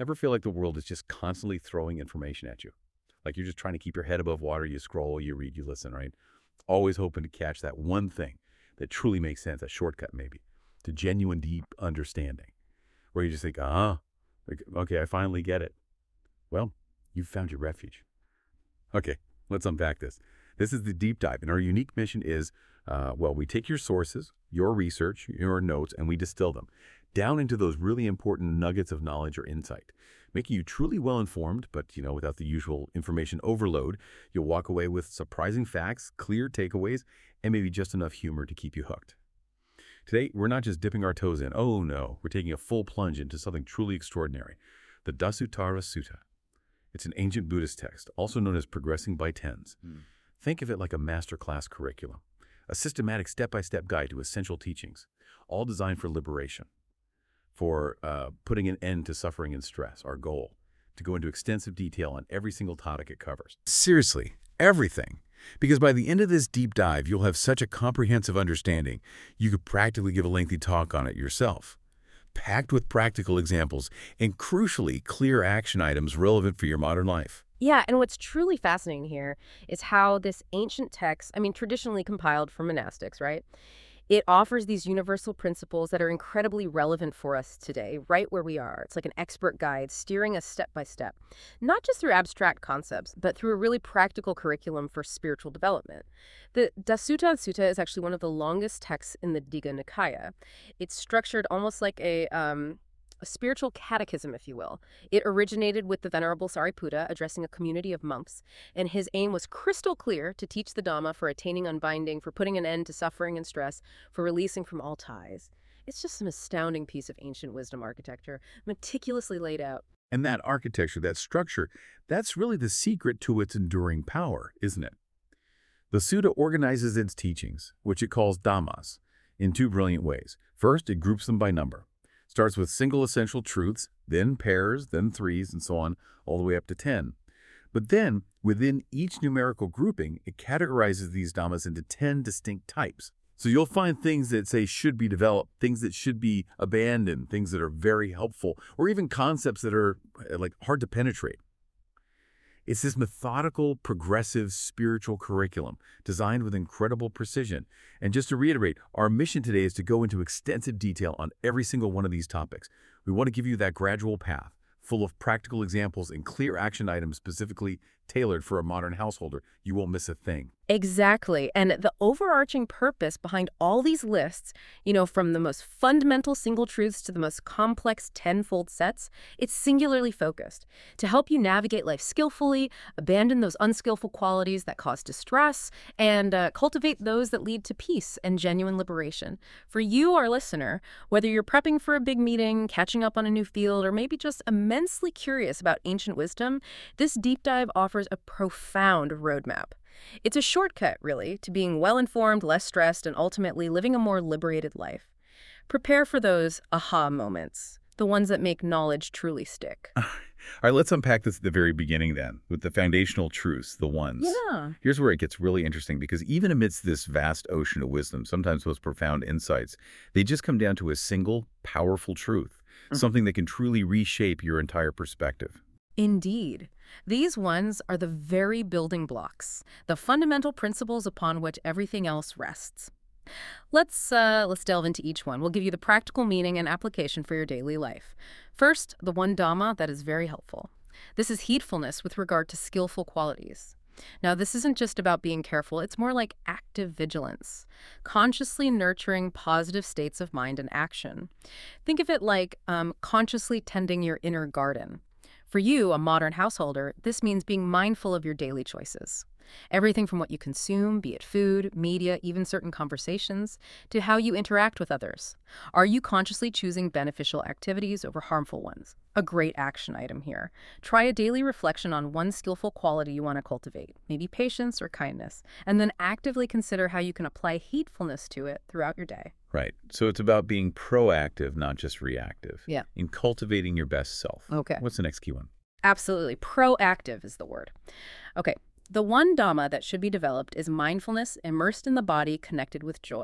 Ever feel like the world is just constantly throwing information at you? Like you're just trying to keep your head above water, you scroll, you read, you listen, right? Always hoping to catch that one thing that truly makes sense, a shortcut maybe, to genuine deep understanding, where you just think, okay, I finally get it. Well, you've found your refuge. Okay, let's unpack this. This is the deep dive, and our unique mission is, we take your sources, your research, your notes, and we distill them down into those really important nuggets of knowledge or insight, making you truly well-informed, but, without the usual information overload. You'll walk away with surprising facts, clear takeaways, and maybe just enough humor to keep you hooked. Today, we're not just dipping our toes in. Oh, no. We're taking a full plunge into something truly extraordinary, the Dasuttara Sutta. It's an ancient Buddhist text, also known as Progressing by Tens. Think of it like a masterclass curriculum, a systematic step-by-step guide to essential teachings, all designed for liberation, for putting an end to suffering and stress, our goal, to go into extensive detail on every single topic it covers. Seriously, everything. Because by the end of this deep dive, you'll have such a comprehensive understanding, you could practically give a lengthy talk on it yourself. Packed with practical examples and, crucially, clear action items relevant for your modern life. Yeah, and what's truly fascinating here is how this ancient text, traditionally compiled for monastics, right? It offers these universal principles that are incredibly relevant for us today, right where we are. It's like an expert guide steering us step by step, not just through abstract concepts, but through a really practical curriculum for spiritual development. The Dasutta Sutta is actually one of the longest texts in the Digha Nikaya. It's structured almost like a spiritual catechism, if you will. It originated with the Venerable Sariputta addressing a community of monks, and his aim was crystal clear: to teach the Dhamma for attaining unbinding, for putting an end to suffering and stress, for releasing from all ties. It's just an astounding piece of ancient wisdom architecture, meticulously laid out. And that architecture, that structure, that's really the secret to its enduring power, isn't it? The Sutta organizes its teachings, which it calls Dhammas, in two brilliant ways. First, it groups them by number. Starts with single essential truths, then pairs, then threes, and so on, all the way up to 10. But then, within each numerical grouping, it categorizes these Dhammas into 10 distinct types. So you'll find things that say should be developed, things that should be abandoned, things that are very helpful, or even concepts that are hard to penetrate. It's this methodical, progressive, spiritual curriculum designed with incredible precision. And just to reiterate, our mission today is to go into extensive detail on every single one of these topics. We want to give you that gradual path, full of practical examples and clear action items specifically tailored for a modern householder. You won't miss a thing. Exactly. And the overarching purpose behind all these lists, from the most fundamental single truths to the most complex tenfold sets, it's singularly focused to help you navigate life skillfully, abandon those unskillful qualities that cause distress, and cultivate those that lead to peace and genuine liberation. For you, our listener, whether you're prepping for a big meeting, catching up on a new field, or maybe just immensely curious about ancient wisdom, this deep dive offers a profound roadmap. It's a shortcut, really, to being well-informed, less stressed, and ultimately living a more liberated life. Prepare for those aha moments, the ones that make knowledge truly stick. All right, let's unpack this at the very beginning then, with the foundational truths, the ones. Yeah. Here's where it gets really interesting, because even amidst this vast ocean of wisdom, sometimes those profound insights, they just come down to a single, powerful truth, something that can truly reshape your entire perspective. Indeed. These ones are the very building blocks, the fundamental principles upon which everything else rests. Let's delve into each one. We'll give you the practical meaning and application for your daily life. First, the one Dhamma that is very helpful. This is heedfulness with regard to skillful qualities. Now, this isn't just about being careful. It's more like active vigilance, consciously nurturing positive states of mind and action. Think of it like consciously tending your inner garden. For you, a modern householder, this means being mindful of your daily choices. Everything from what you consume, be it food, media, even certain conversations, to how you interact with others. Are you consciously choosing beneficial activities over harmful ones? A great action item here. Try a daily reflection on one skillful quality you want to cultivate, maybe patience or kindness, and then actively consider how you can apply heedfulness to it throughout your day. Right. So it's about being proactive, not just reactive. Yeah. In cultivating your best self. Okay. What's the next key one? Absolutely. Proactive is the word. Okay. The one Dhamma that should be developed is mindfulness immersed in the body, connected with joy.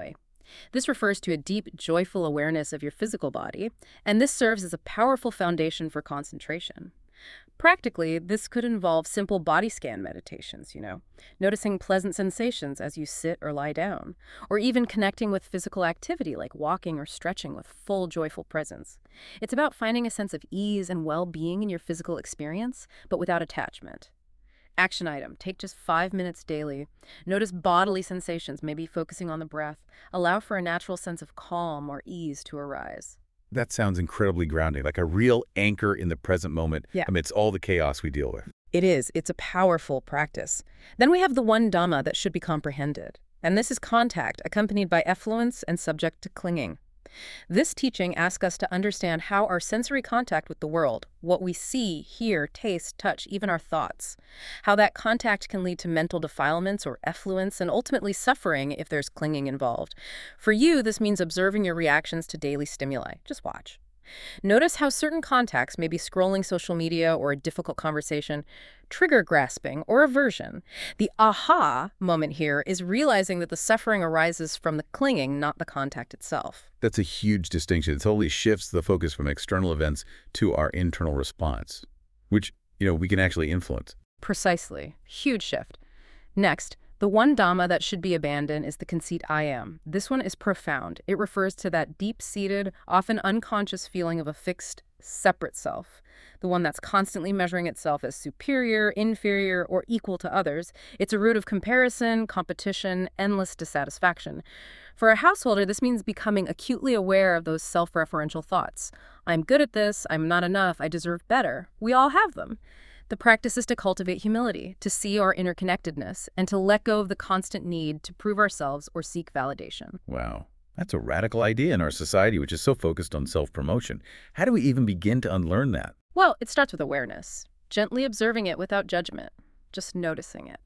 This refers to a deep, joyful awareness of your physical body, and this serves as a powerful foundation for concentration. Practically, this could involve simple body scan meditations, noticing pleasant sensations as you sit or lie down, or even connecting with physical activity like walking or stretching with full joyful presence. It's about finding a sense of ease and well-being in your physical experience, but without attachment. Action item, take just 5 minutes daily. Notice bodily sensations, maybe focusing on the breath. Allow for a natural sense of calm or ease to arise. That sounds incredibly grounding, like a real anchor in the present moment Yeah. amidst all the chaos we deal with. It is. It's a powerful practice. Then we have the one Dhamma that should be comprehended. And this is contact, accompanied by effluence and subject to clinging. This teaching asks us to understand how our sensory contact with the world, what we see, hear, taste, touch, even our thoughts, how that contact can lead to mental defilements or effluence and ultimately suffering if there's clinging involved. For you, this means observing your reactions to daily stimuli. Just watch. Notice how certain contacts, maybe scrolling social media or a difficult conversation, trigger grasping or aversion. The aha moment here is realizing that the suffering arises from the clinging, not the contact itself. That's a huge distinction. It totally shifts the focus from external events to our internal response, which, we can actually influence. Precisely. Huge shift. Next, the one Dhamma that should be abandoned is the conceit I am. This one is profound. It refers to that deep-seated, often unconscious feeling of a fixed, separate self, the one that's constantly measuring itself as superior, inferior, or equal to others. It's a root of comparison, competition, endless dissatisfaction. For a householder, this means becoming acutely aware of those self-referential thoughts. I'm good at this, I'm not enough, I deserve better. We all have them. The practice is to cultivate humility, to see our interconnectedness, and to let go of the constant need to prove ourselves or seek validation. Wow. That's a radical idea in our society, which is so focused on self-promotion. How do we even begin to unlearn that? Well, it starts with awareness, gently observing it without judgment, just noticing it.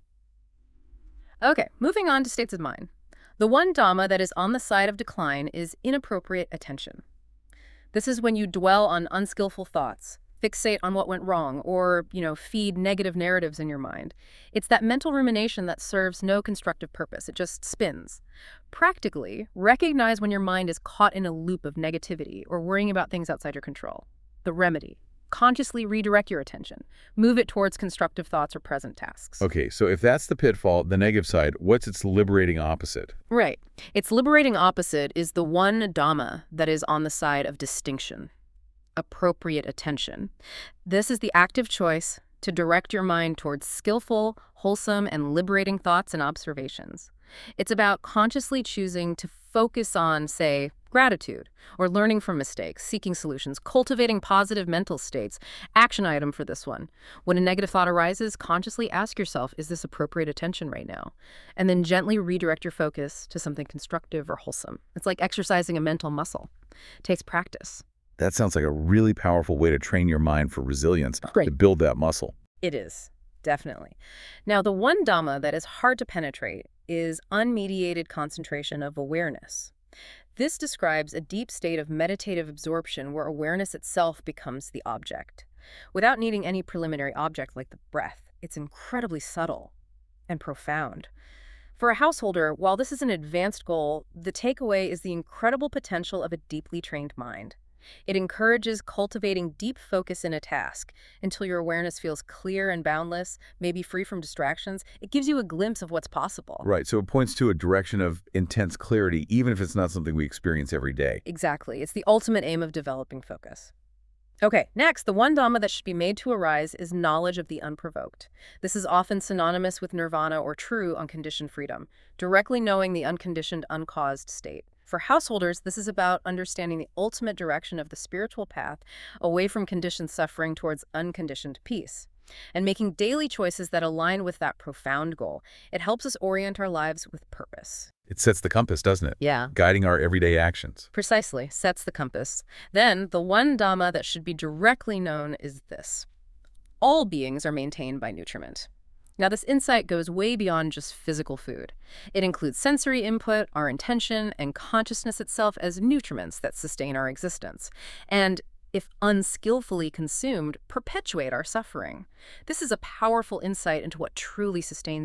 Okay, moving on to states of mind. The one Dhamma that is on the side of decline is inappropriate attention. This is when you dwell on unskillful thoughts, fixate on what went wrong, or, feed negative narratives in your mind. It's that mental rumination that serves no constructive purpose. It just spins. Practically, recognize when your mind is caught in a loop of negativity or worrying about things outside your control. The remedy: consciously redirect your attention. Move it towards constructive thoughts or present tasks. Okay, so if that's the pitfall, the negative side, what's its liberating opposite? Right. Its liberating opposite is the one Dhamma that is on the side of distinction. Appropriate attention. This is the active choice to direct your mind towards skillful, wholesome, and liberating thoughts and observations. It's about consciously choosing to focus on, say, gratitude, or learning from mistakes, seeking solutions, cultivating positive mental states. Action item for this one: when a negative thought arises, consciously ask yourself, is this appropriate attention right now? And then gently redirect your focus to something constructive or wholesome. It's like exercising a mental muscle. It takes practice. That sounds like a really powerful way to train your mind for resilience, Right. to build that muscle. It is, definitely. Now, the one Dhamma that is hard to penetrate is unmediated concentration of awareness. This describes a deep state of meditative absorption where awareness itself becomes the object. Without needing any preliminary object like the breath, it's incredibly subtle and profound. For a householder, while this is an advanced goal, the takeaway is the incredible potential of a deeply trained mind. It encourages cultivating deep focus in a task until your awareness feels clear and boundless, maybe free from distractions. It gives you a glimpse of what's possible. Right, so it points to a direction of intense clarity, even if it's not something we experience every day. Exactly. It's the ultimate aim of developing focus. Okay, next, the one Dhamma that should be made to arise is knowledge of the unprovoked. This is often synonymous with nirvana or true unconditioned freedom, directly knowing the unconditioned, uncaused state. For householders, this is about understanding the ultimate direction of the spiritual path away from conditioned suffering towards unconditioned peace, and making daily choices that align with that profound goal. It helps us orient our lives with purpose. It sets the compass, doesn't it? Yeah. Guiding our everyday actions. Precisely, sets the compass. Then, the one Dhamma that should be directly known is this: all beings are maintained by nutriment. Now, this insight goes way beyond just physical food. It includes sensory input, our intention, and consciousness itself as nutriments that sustain our existence, and, if unskillfully consumed, perpetuate our suffering. This is a powerful insight into what truly sustains you.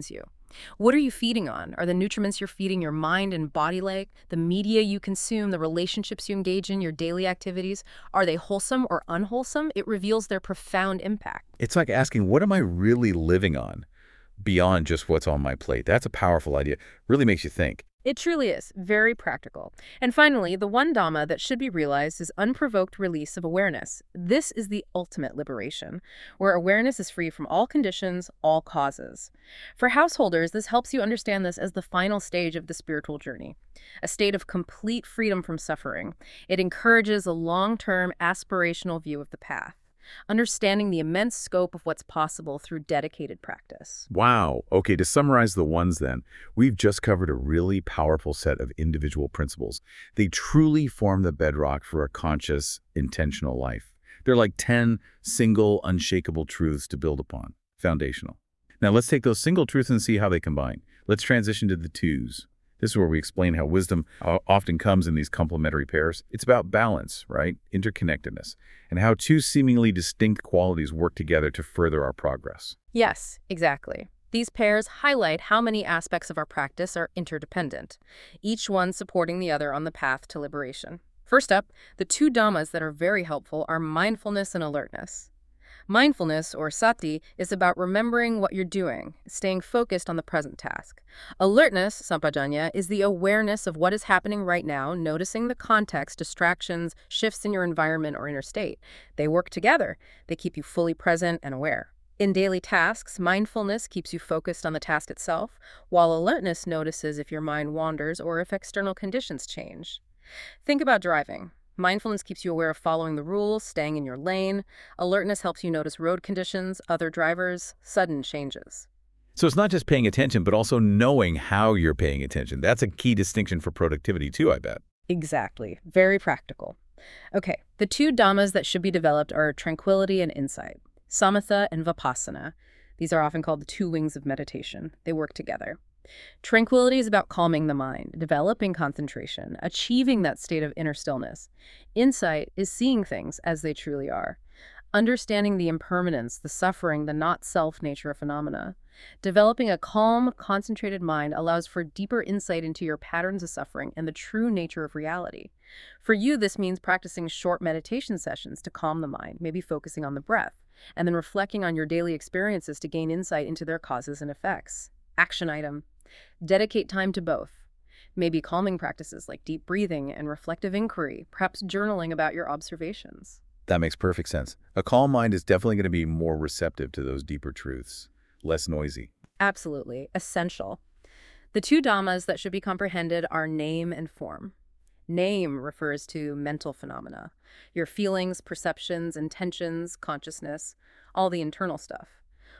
What are you feeding on? Are the nutriments you're feeding your mind and body like? The media you consume, the relationships you engage in, your daily activities? Are they wholesome or unwholesome? It reveals their profound impact. It's like asking, what am I really living on beyond just what's on my plate? That's a powerful idea. Really makes you think. It truly is. Very practical. And finally, the one Dhamma that should be realized is unprovoked release of awareness. This is the ultimate liberation, where awareness is free from all conditions, all causes. For householders, this helps you understand this as the final stage of the spiritual journey, a state of complete freedom from suffering. It encourages a long-term aspirational view of the path, understanding the immense scope of what's possible through dedicated practice. Wow. Okay, to summarize the ones then, we've just covered a really powerful set of individual principles. They truly form the bedrock for a conscious, intentional life. They're like 10 single, unshakable truths to build upon. Foundational. Now let's take those single truths and see how they combine. Let's transition to the twos. This is where we explain how wisdom often comes in these complementary pairs. It's about balance, right? Interconnectedness, and how two seemingly distinct qualities work together to further our progress. Yes, exactly. These pairs highlight how many aspects of our practice are interdependent, each one supporting the other on the path to liberation. First up, the two dhammas that are very helpful are mindfulness and alertness. Mindfulness, or sati, is about remembering what you're doing, staying focused on the present task. Alertness, sampajanya, is the awareness of what is happening right now, noticing the context, distractions, shifts in your environment or inner state. They work together. They keep you fully present and aware. In daily tasks, mindfulness keeps you focused on the task itself, while alertness notices if your mind wanders or if external conditions change. Think about driving. Mindfulness keeps you aware of following the rules, staying in your lane. Alertness helps you notice road conditions, other drivers, sudden changes. So it's not just paying attention, but also knowing how you're paying attention. That's a key distinction for productivity too, I bet. Exactly. Very practical. Okay, the two dhammas that should be developed are tranquility and insight, samatha and vipassana. These are often called the two wings of meditation. They work together. Tranquility is about calming the mind, developing concentration, achieving that state of inner stillness. Insight is seeing things as they truly are, understanding the impermanence, the suffering, the not-self nature of phenomena. Developing a calm, concentrated mind allows for deeper insight into your patterns of suffering and the true nature of reality. For you, this means practicing short meditation sessions to calm the mind, maybe focusing on the breath, and then reflecting on your daily experiences to gain insight into their causes and effects. Action item. Dedicate time to both. Maybe calming practices like deep breathing and reflective inquiry, perhaps journaling about your observations. That makes perfect sense. A calm mind is definitely going to be more receptive to those deeper truths, less noisy. Absolutely. Essential. The two dhammas that should be comprehended are name and form. Name refers to mental phenomena, your feelings, perceptions, intentions, consciousness, all the internal stuff.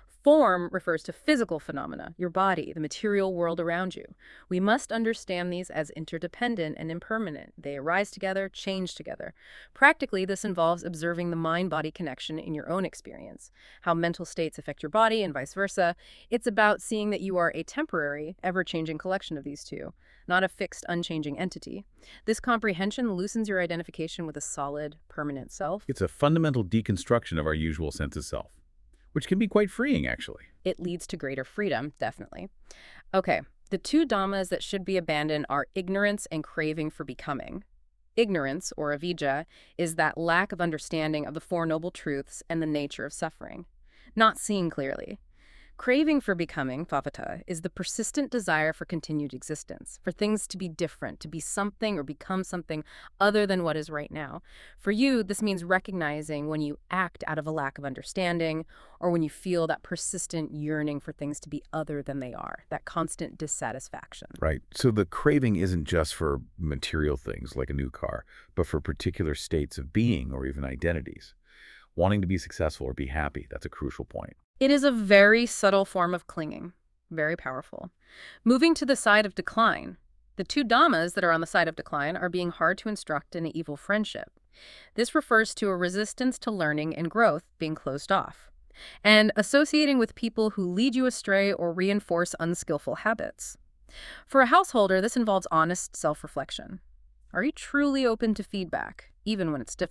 Form refers to physical phenomena, your body, the material world around you. We must understand these as interdependent and impermanent. They arise together, change together. Practically, this involves observing the mind-body connection in your own experience, how mental states affect your body and vice versa. It's about seeing that you are a temporary, ever-changing collection of these two, not a fixed, unchanging entity. This comprehension loosens your identification with a solid, permanent self. It's a fundamental deconstruction of our usual sense of self, which can be quite freeing, actually. It leads to greater freedom, definitely. Okay, the two dhammas that should be abandoned are ignorance and craving for becoming. Ignorance, or avijja, is that lack of understanding of the Four Noble Truths and the nature of suffering, not seeing clearly. Craving for becoming, bhavata, is the persistent desire for continued existence, for things to be different, to be something or become something other than what is right now. For you, this means recognizing when you act out of a lack of understanding or when you feel that persistent yearning for things to be other than they are, that constant dissatisfaction. Right. So the craving isn't just for material things like a new car, but for particular states of being or even identities. Wanting to be successful or be happy, that's a crucial point. It is a very subtle form of clinging, very powerful. Moving to the side of decline, the two dhammas that are on the side of decline are being hard to instruct in an evil friendship. This refers to a resistance to learning and growth being closed off, and associating with people who lead you astray or reinforce unskillful habits. For a householder, this involves honest self-reflection. Are you truly open to feedback, even when it's difficult?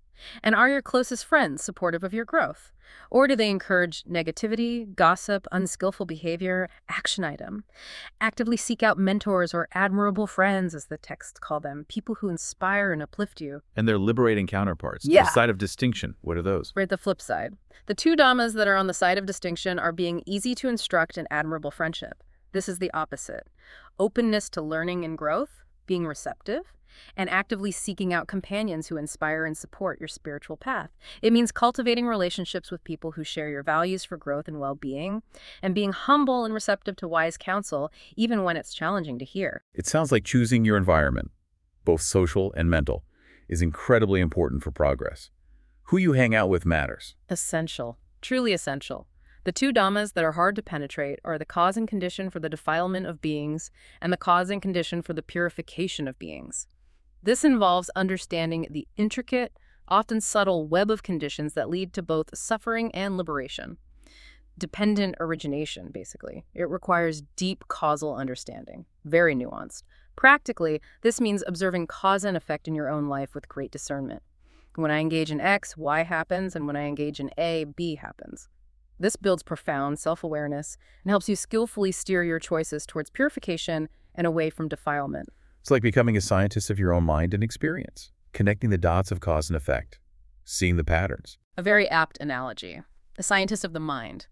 And are your closest friends supportive of your growth? Or do they encourage negativity, gossip, unskillful behavior? Action item. Actively seek out mentors or admirable friends, as the texts call them, people who inspire and uplift you. And their liberating counterparts, Yeah. the side of distinction. What are those? We're at the flip side. The two dhammas that are on the side of distinction are being easy to instruct and admirable friendship. This is the opposite. Openness to learning and growth, being receptive, and actively seeking out companions who inspire and support your spiritual path. It means cultivating relationships with people who share your values for growth and well-being, and being humble and receptive to wise counsel, even when it's challenging to hear. It sounds like choosing your environment, both social and mental, is incredibly important for progress. Who you hang out with matters. Essential. Truly essential. The two dhammas that are hard to penetrate are the cause and condition for the defilement of beings and the cause and condition for the purification of beings. This involves understanding the intricate, often subtle web of conditions that lead to both suffering and liberation. Dependent origination, basically. It requires deep causal understanding, very nuanced. Practically, this means observing cause and effect in your own life with great discernment. When I engage in X, Y happens, and when I engage in A, B happens. This builds profound self-awareness and helps you skillfully steer your choices towards purification and away from defilement. It's like becoming a scientist of your own mind and experience, connecting the dots of cause and effect, seeing the patterns. A very apt analogy. A scientist of the mind.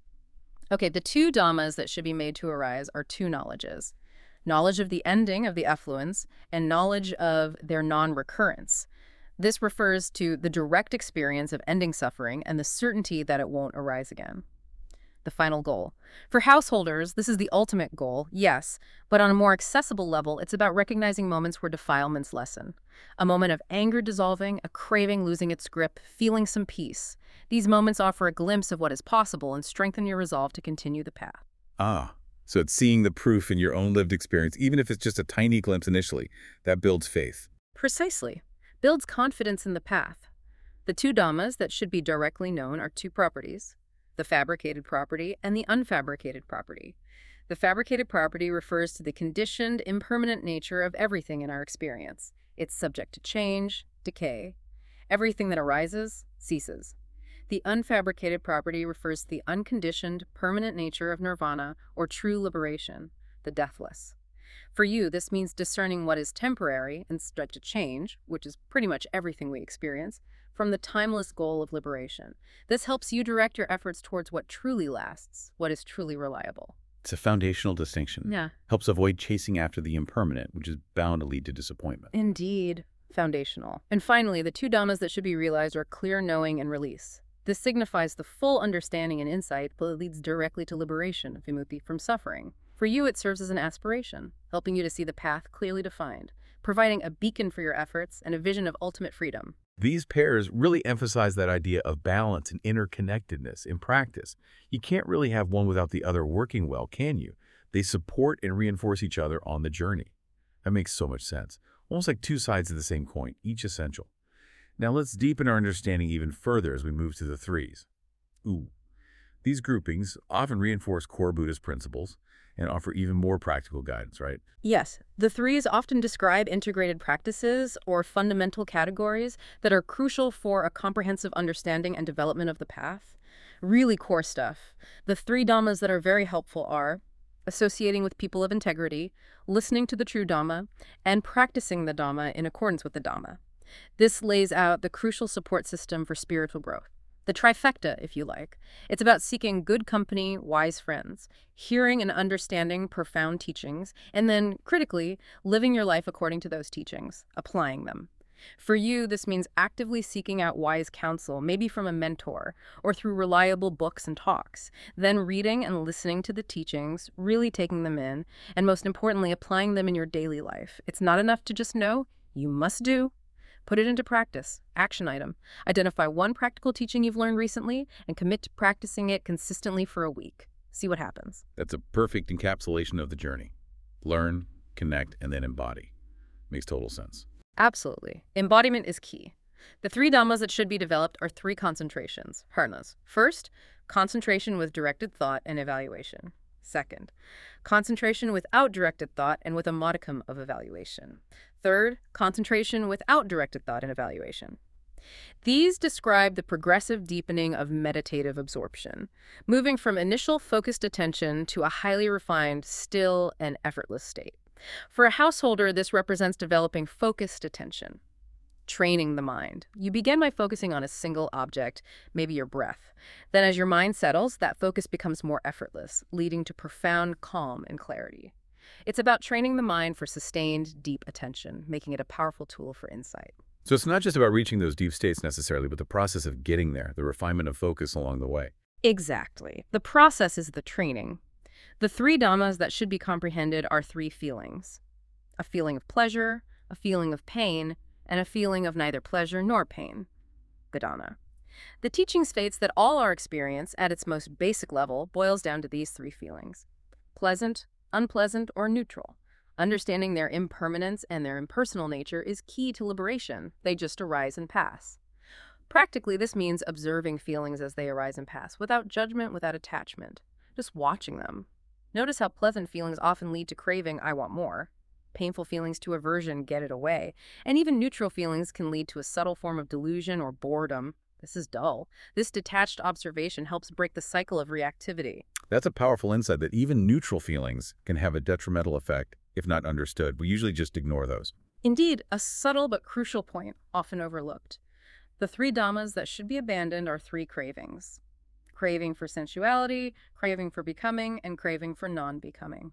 Okay, the two dhammas that should be made to arise are two knowledges. Knowledge of the ending of the effluence and knowledge of their non-recurrence. This refers to the direct experience of ending suffering and the certainty that it won't arise again. The final goal. For householders, this is the ultimate goal, yes, but on a more accessible level, it's about recognizing moments where defilements lessen. A moment of anger dissolving, a craving losing its grip, feeling some peace. These moments offer a glimpse of what is possible and strengthen your resolve to continue the path. Ah, so it's seeing the proof in your own lived experience, even if it's just a tiny glimpse initially, that builds faith. Precisely. Builds confidence in the path. The two dhammas that should be directly known are two properties: the fabricated property and the unfabricated property. The fabricated property refers to the conditioned, impermanent nature of everything in our experience. It's subject to change, decay. Everything that arises, ceases. The unfabricated property refers to the unconditioned, permanent nature of nirvana, or true liberation, the deathless. For you, this means discerning what is temporary and subject to change, which is pretty much everything we experience, from the timeless goal of liberation. This helps you direct your efforts towards what truly lasts, what is truly reliable. It's a foundational distinction. Yeah. Helps avoid chasing after the impermanent, which is bound to lead to disappointment. Indeed. Foundational. And finally, the two dhammas that should be realized are clear knowing and release. This signifies the full understanding and insight, but it leads directly to liberation, vimukti, from suffering. For you, it serves as an aspiration, helping you to see the path clearly defined, providing a beacon for your efforts and a vision of ultimate freedom. These pairs really emphasize that idea of balance and interconnectedness in practice. You can't really have one without the other working well, can you? They support and reinforce each other on the journey. That makes so much sense. Almost like two sides of the same coin, each essential. Now let's deepen our understanding even further as we move to the threes. These groupings often reinforce core Buddhist principles and offer even more practical guidance, right? Yes, the threes often describe integrated practices or fundamental categories that are crucial for a comprehensive understanding and development of the path. Really core stuff. The three dhammas that are very helpful are associating with people of integrity, listening to the true Dhamma, and practicing the Dhamma in accordance with the Dhamma. This lays out the crucial support system for spiritual growth. The trifecta, if you like. It's about seeking good company, wise friends, hearing and understanding profound teachings, and then, critically, living your life according to those teachings, applying them. For you, this means actively seeking out wise counsel, maybe from a mentor, or through reliable books and talks, then reading and listening to the teachings, really taking them in, and most importantly, applying them in your daily life. It's not enough to just know, you must do. Put it into practice. Action item. Identify one practical teaching you've learned recently and commit to practicing it consistently for a week. See what happens. That's a perfect encapsulation of the journey. Learn, connect, and then embody. Makes total sense. Absolutely. Embodiment is key. The three dhammas that should be developed are three concentrations, dharnas. First, concentration with directed thought and evaluation. Second, concentration without directed thought and with a modicum of evaluation. Third, concentration without directed thought and evaluation. These describe the progressive deepening of meditative absorption, moving from initial focused attention to a highly refined, still, and effortless state. For a householder, this represents developing focused attention, training the mind. You begin by focusing on a single object, maybe your breath. Then as your mind settles, that focus becomes more effortless, leading to profound calm and clarity. It's about training the mind for sustained, deep attention, making it a powerful tool for insight. So it's not just about reaching those deep states necessarily, but the process of getting there, the refinement of focus along the way. Exactly. The process is the training. The three dhammas that should be comprehended are three feelings: a feeling of pleasure, a feeling of pain, and a feeling of neither pleasure nor pain, Vedana. The teaching states that all our experience, at its most basic level, boils down to these three feelings: pleasant, unpleasant, or neutral. Understanding their impermanence and their impersonal nature is key to liberation. They just arise and pass. Practically, this means observing feelings as they arise and pass, without judgment, without attachment, just watching them. Notice how pleasant feelings often lead to craving, I want more. Painful feelings to aversion, get it away. And even neutral feelings can lead to a subtle form of delusion or boredom. This is dull. This detached observation helps break the cycle of reactivity. That's a powerful insight that even neutral feelings can have a detrimental effect if not understood. We usually just ignore those. Indeed, a subtle but crucial point, often overlooked. The three dhammas that should be abandoned are three cravings: craving for sensuality, craving for becoming, and craving for non-becoming.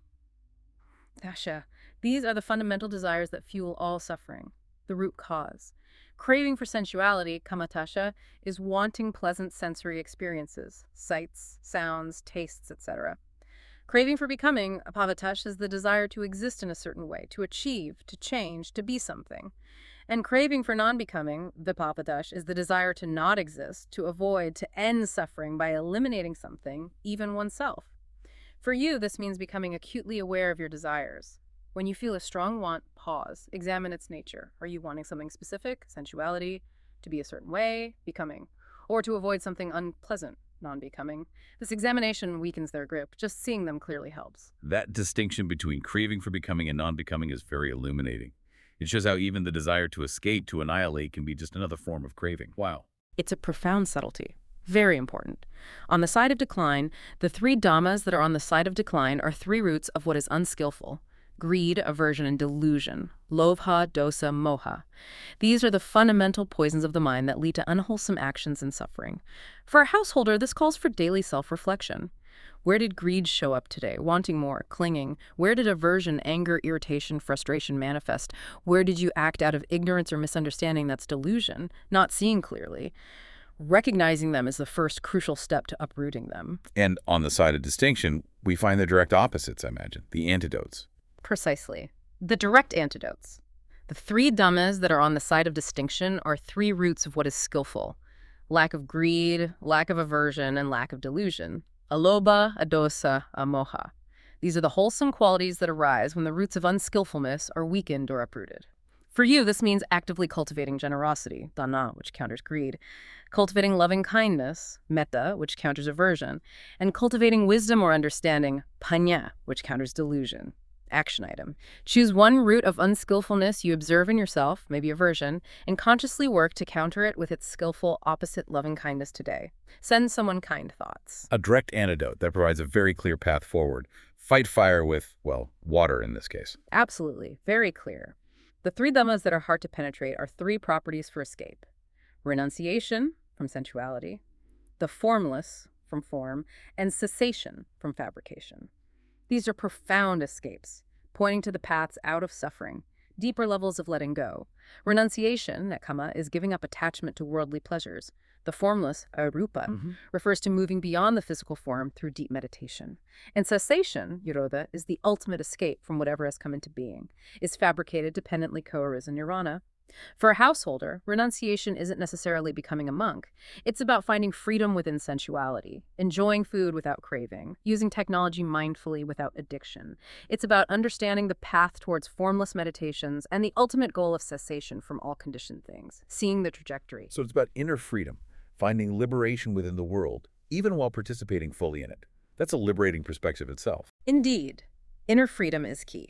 Dasha, these are the fundamental desires that fuel all suffering, the root cause. Craving for sensuality, kamatasha, is wanting pleasant sensory experiences, sights, sounds, tastes, etc. Craving for becoming, apavatash, is the desire to exist in a certain way, to achieve, to change, to be something. And craving for non-becoming, vipavatash, is the desire to not exist, to avoid, to end suffering by eliminating something, even oneself. For you, this means becoming acutely aware of your desires. When you feel a strong want, pause, examine its nature. Are you wanting something specific, sensuality, to be a certain way, becoming, or to avoid something unpleasant, non-becoming? This examination weakens their grip. Just seeing them clearly helps. That distinction between craving for becoming and non-becoming is very illuminating. It shows how even the desire to escape, to annihilate, can be just another form of craving. Wow. It's a profound subtlety. Very important. On the side of decline, the three dhammas that are on the side of decline are three roots of what is unskillful: greed, aversion, and delusion, lobha, dosa, moha. These are the fundamental poisons of the mind that lead to unwholesome actions and suffering. For a householder, this calls for daily self-reflection. Where did greed show up today? Wanting more, clinging. Where did aversion, anger, irritation, frustration manifest? Where did you act out of ignorance or misunderstanding? That's delusion, not seeing clearly. Recognizing them is the first crucial step to uprooting them. And on the side of distinction, we find the direct opposites, I imagine, the antidotes. Precisely. The direct antidotes. The three dhammas that are on the side of distinction are three roots of what is skillful: lack of greed, lack of aversion, and lack of delusion. Alobha, adosa, amoha. These are the wholesome qualities that arise when the roots of unskillfulness are weakened or uprooted. For you, this means actively cultivating generosity, dana, which counters greed, cultivating loving kindness, metta, which counters aversion, and cultivating wisdom or understanding, panya, which counters delusion. Action item: choose one root of unskillfulness you observe in yourself, maybe aversion, and consciously work to counter it with its skillful opposite, loving kindness today. Send someone kind thoughts. A direct antidote that provides a very clear path forward. Fight fire with, well, water in this case. Absolutely. Very clear. The three dhammas that are hard to penetrate are three properties for escape: renunciation, from sensuality; the formless, from form; and cessation, from fabrication. These are profound escapes, pointing to the paths out of suffering, deeper levels of letting go. Renunciation, nekkhamma, is giving up attachment to worldly pleasures. The formless, arupa, refers to moving beyond the physical form through deep meditation. And cessation, nirodha, is the ultimate escape from whatever has come into being, is fabricated, dependently co-arisen nirvana. For a householder, renunciation isn't necessarily becoming a monk. It's about finding freedom within sensuality, enjoying food without craving, using technology mindfully without addiction. It's about understanding the path towards formless meditations and the ultimate goal of cessation from all conditioned things, seeing the trajectory. So it's about inner freedom, finding liberation within the world, even while participating fully in it. That's a liberating perspective itself. Indeed, inner freedom is key.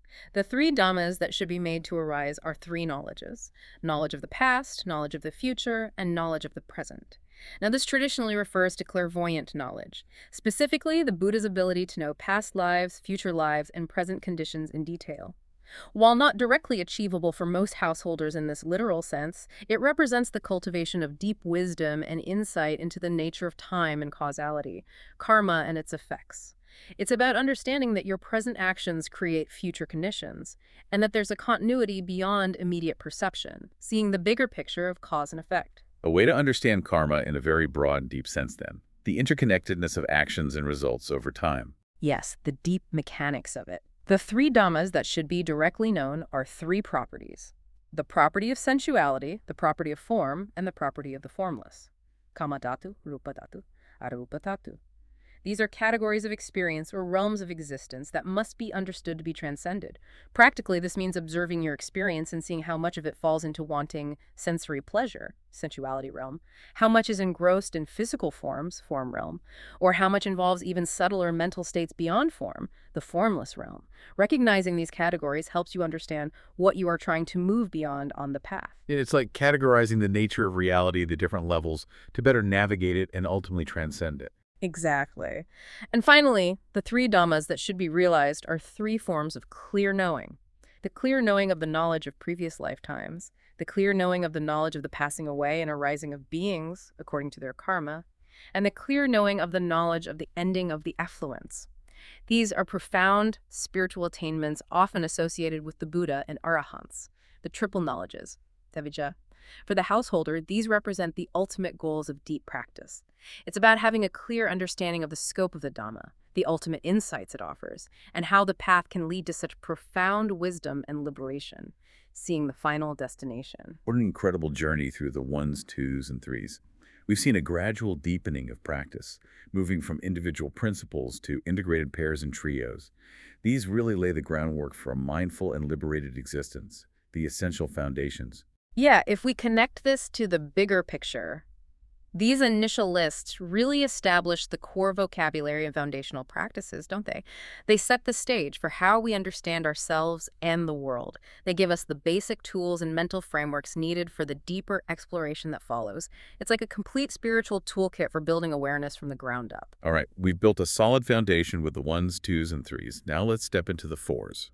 The three dhammas that should be made to arise are three knowledges: knowledge of the past, knowledge of the future, and knowledge of the present. Now, this traditionally refers to clairvoyant knowledge, specifically the Buddha's ability to know past lives, future lives, and present conditions in detail. While not directly achievable for most householders in this literal sense, it represents the cultivation of deep wisdom and insight into the nature of time and causality, karma and its effects. It's about understanding that your present actions create future conditions, and that there's a continuity beyond immediate perception, seeing the bigger picture of cause and effect. A way to understand karma in a very broad and deep sense, then. The interconnectedness of actions and results over time. Yes, the deep mechanics of it. The three dhammas that should be directly known are three properties: the property of sensuality, the property of form, and the property of the formless. Kama dhatu, rupa dhatu, arupa dhatu. These are categories of experience or realms of existence that must be understood to be transcended. Practically, this means observing your experience and seeing how much of it falls into wanting sensory pleasure, sensuality realm, how much is engrossed in physical forms, form realm, or how much involves even subtler mental states beyond form, the formless realm. Recognizing these categories helps you understand what you are trying to move beyond on the path. It's like categorizing the nature of reality, the different levels, to better navigate it and ultimately transcend it. Exactly. And finally, the three dhammas that should be realized are three forms of clear knowing: the clear knowing of the knowledge of previous lifetimes, the clear knowing of the knowledge of the passing away and arising of beings according to their karma, and the clear knowing of the knowledge of the ending of the effluence. These are profound spiritual attainments often associated with the Buddha and Arahants, the triple knowledges, Devija. For the householder, these represent the ultimate goals of deep practice. It's about having a clear understanding of the scope of the Dhamma, the ultimate insights it offers, and how the path can lead to such profound wisdom and liberation, seeing the final destination. What an incredible journey through the ones, twos, and threes. We've seen a gradual deepening of practice, moving from individual principles to integrated pairs and trios. These really lay the groundwork for a mindful and liberated existence, the essential foundations. Yeah, if we connect this to the bigger picture, these initial lists really establish the core vocabulary and foundational practices, don't they? They set the stage for how we understand ourselves and the world. They give us the basic tools and mental frameworks needed for the deeper exploration that follows. It's like a complete spiritual toolkit for building awareness from the ground up. All right, we've built a solid foundation with the ones, twos, and threes. Now let's step into the fours.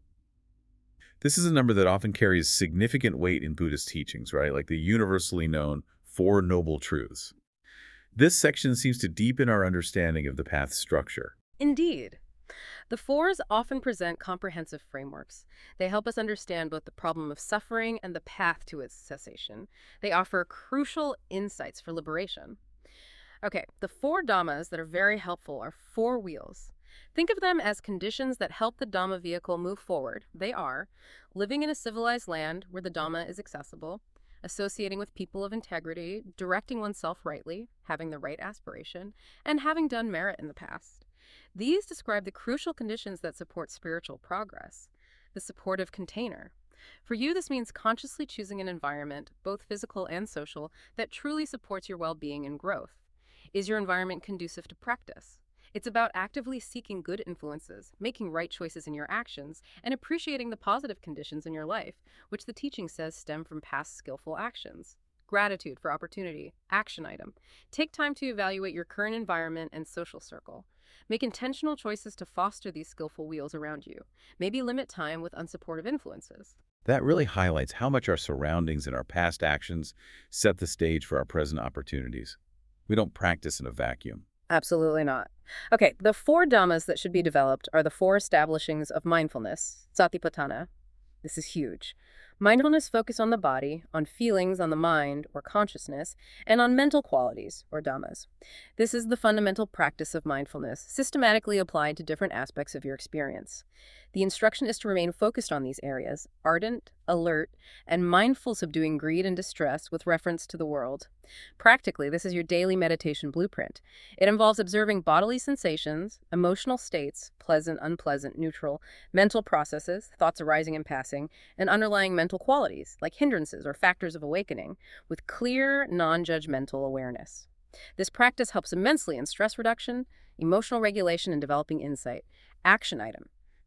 This is a number that often carries significant weight in Buddhist teachings, right? Like the universally known Four Noble Truths. This section seems to deepen our understanding of the path's structure. Indeed. The fours often present comprehensive frameworks. They help us understand both the problem of suffering and the path to its cessation. They offer crucial insights for liberation. Okay, the four dhammas that are very helpful are four wheels. Think of them as conditions that help the Dhamma vehicle move forward. They are living in a civilized land where the Dhamma is accessible, associating with people of integrity, directing oneself rightly, having the right aspiration, and having done merit in the past. These describe the crucial conditions that support spiritual progress. The supportive container. For you, this means consciously choosing an environment, both physical and social, that truly supports your well-being and growth. Is your environment conducive to practice? It's about actively seeking good influences, making right choices in your actions, and appreciating the positive conditions in your life, which the teaching says stem from past skillful actions. Gratitude for opportunity. Action item. Take time to evaluate your current environment and social circle. Make intentional choices to foster these skillful wheels around you. Maybe limit time with unsupportive influences. That really highlights how much our surroundings and our past actions set the stage for our present opportunities. We don't practice in a vacuum. Absolutely not. Okay, the four dhammas that should be developed are the four establishings of mindfulness, satipatthana. This is huge. Mindfulness focuses on the body, on feelings, on the mind, or consciousness, and on mental qualities, or dhammas. This is the fundamental practice of mindfulness, systematically applied to different aspects of your experience. The instruction is to remain focused on these areas, ardent, alert, and mindful, subduing greed and distress with reference to the world. Practically, this is your daily meditation blueprint. It involves observing bodily sensations, emotional states, pleasant, unpleasant, neutral, mental processes, thoughts arising and passing, and underlying mental qualities, like hindrances or factors of awakening, with clear, non-judgmental awareness. This practice helps immensely in stress reduction, emotional regulation, and developing insight. Action item.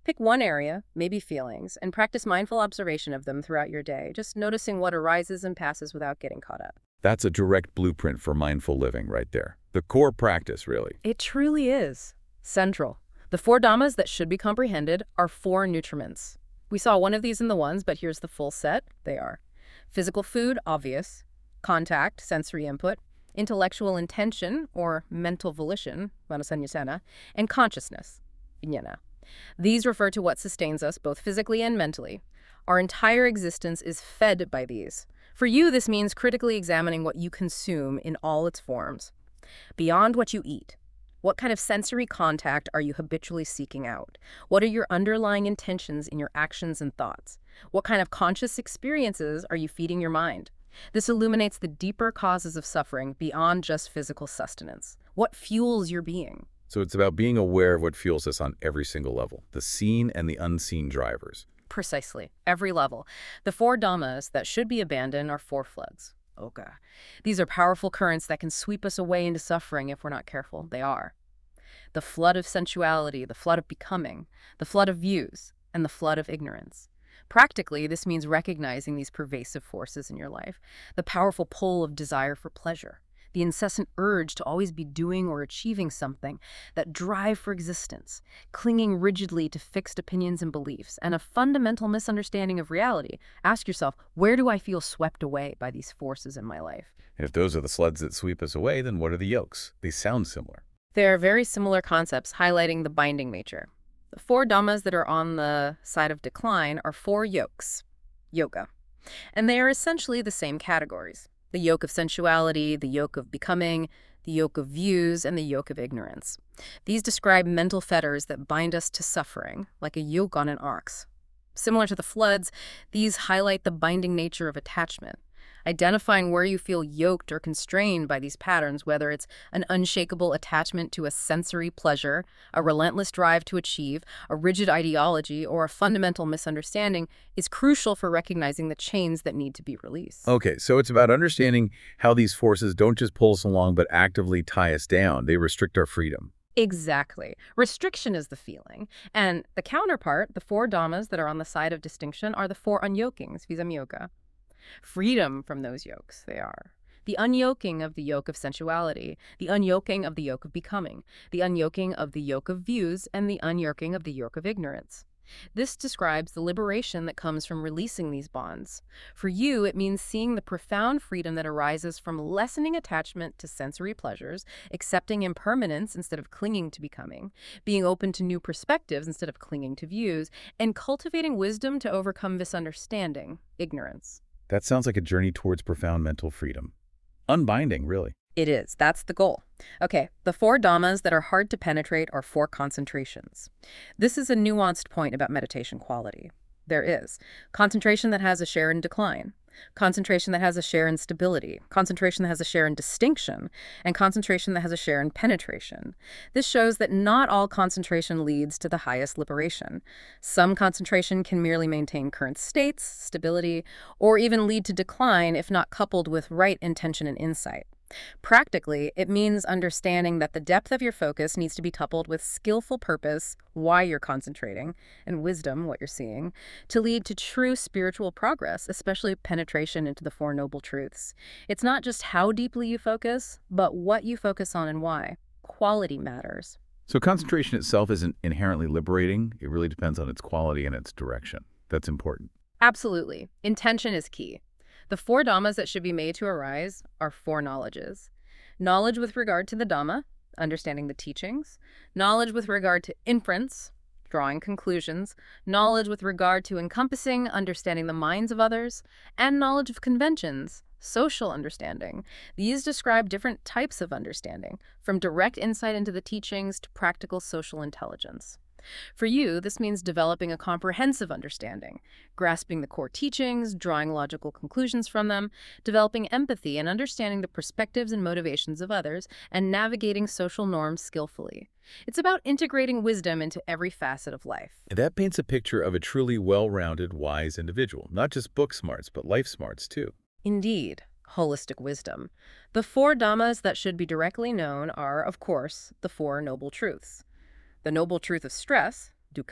Pick one area, maybe feelings, and practice mindful observation of them throughout your day, just noticing what arises and passes without getting caught up. That's a direct blueprint for mindful living right there. The core practice, really. It truly is. Central. The four dhammas that should be comprehended are four nutriments. We saw one of these in the ones, but here's the full set. They are physical food, obvious; contact, sensory input; intellectual intention, or mental volition, manasanyasana; and consciousness, vijnana. These refer to what sustains us both physically and mentally. Our entire existence is fed by these. For you, this means critically examining what you consume in all its forms. Beyond what you eat, what kind of sensory contact are you habitually seeking out? What are your underlying intentions in your actions and thoughts? What kind of conscious experiences are you feeding your mind? This illuminates the deeper causes of suffering beyond just physical sustenance. What fuels your being? So it's about being aware of what fuels us on every single level, the seen and the unseen drivers. Precisely, every level. The four dhammas that should be abandoned are four floods. Oka. These are powerful currents that can sweep us away into suffering if we're not careful. They are the flood of sensuality, the flood of becoming, the flood of views, and the flood of ignorance. Practically, this means recognizing these pervasive forces in your life, the powerful pull of desire for pleasure, the incessant urge to always be doing or achieving something, that drive for existence, clinging rigidly to fixed opinions and beliefs, and a fundamental misunderstanding of reality. Ask yourself, where do I feel swept away by these forces in my life? And if those are the sleds that sweep us away, then what are the yokes? They sound similar. They are very similar concepts highlighting the binding nature. The four dhammas that are on the side of decline are four yokes, yoga, and they are essentially the same categories. The yoke of sensuality, the yoke of becoming, the yoke of views, and the yoke of ignorance. These describe mental fetters that bind us to suffering, like a yoke on an ox. Similar to the floods, these highlight the binding nature of attachment. Identifying where you feel yoked or constrained by these patterns, whether it's an unshakable attachment to a sensory pleasure, a relentless drive to achieve, a rigid ideology, or a fundamental misunderstanding, is crucial for recognizing the chains that need to be released. Okay, so it's about understanding how these forces don't just pull us along, but actively tie us down. They restrict our freedom. Exactly. Restriction is the feeling. And the counterpart, the four dhammas that are on the side of distinction, are the four unyokings, Visuddhimagga. Freedom from those yokes, they are. The unyoking of the yoke of sensuality, the unyoking of the yoke of becoming, the unyoking of the yoke of views, and the unyoking of the yoke of ignorance. This describes the liberation that comes from releasing these bonds. For you, it means seeing the profound freedom that arises from lessening attachment to sensory pleasures, accepting impermanence instead of clinging to becoming, being open to new perspectives instead of clinging to views, and cultivating wisdom to overcome misunderstanding, ignorance. That sounds like a journey towards profound mental freedom. Unbinding, really. It is. That's the goal. Okay, the four dhammas that are hard to penetrate are four concentrations. This is a nuanced point about meditation quality. There is concentration that has a share in decline, concentration that has a share in stability, concentration that has a share in distinction, and concentration that has a share in penetration. This shows that not all concentration leads to the highest liberation. Some concentration can merely maintain current states, stability, or even lead to decline if not coupled with right intention and insight. Practically, it means understanding that the depth of your focus needs to be coupled with skillful purpose, why you're concentrating, and wisdom, what you're seeing, to lead to true spiritual progress, especially penetration into the Four Noble Truths. It's not just how deeply you focus, but what you focus on and why. Quality matters. So concentration itself isn't inherently liberating. It really depends on its quality and its direction. That's important. Absolutely. Intention is key. The four dhammas that should be made to arise are four knowledges. Knowledge with regard to the dhamma, understanding the teachings. Knowledge with regard to inference, drawing conclusions. Knowledge with regard to encompassing, understanding the minds of others. And knowledge of conventions, social understanding. These describe different types of understanding, from direct insight into the teachings to practical social intelligence. For you, this means developing a comprehensive understanding, grasping the core teachings, drawing logical conclusions from them, developing empathy and understanding the perspectives and motivations of others, and navigating social norms skillfully. It's about integrating wisdom into every facet of life. And that paints a picture of a truly well-rounded, wise individual. Not just book smarts, but life smarts, too. Indeed. Holistic wisdom. The four dhammas that should be directly known are, of course, the Four Noble Truths. The noble truth of stress, dukkha,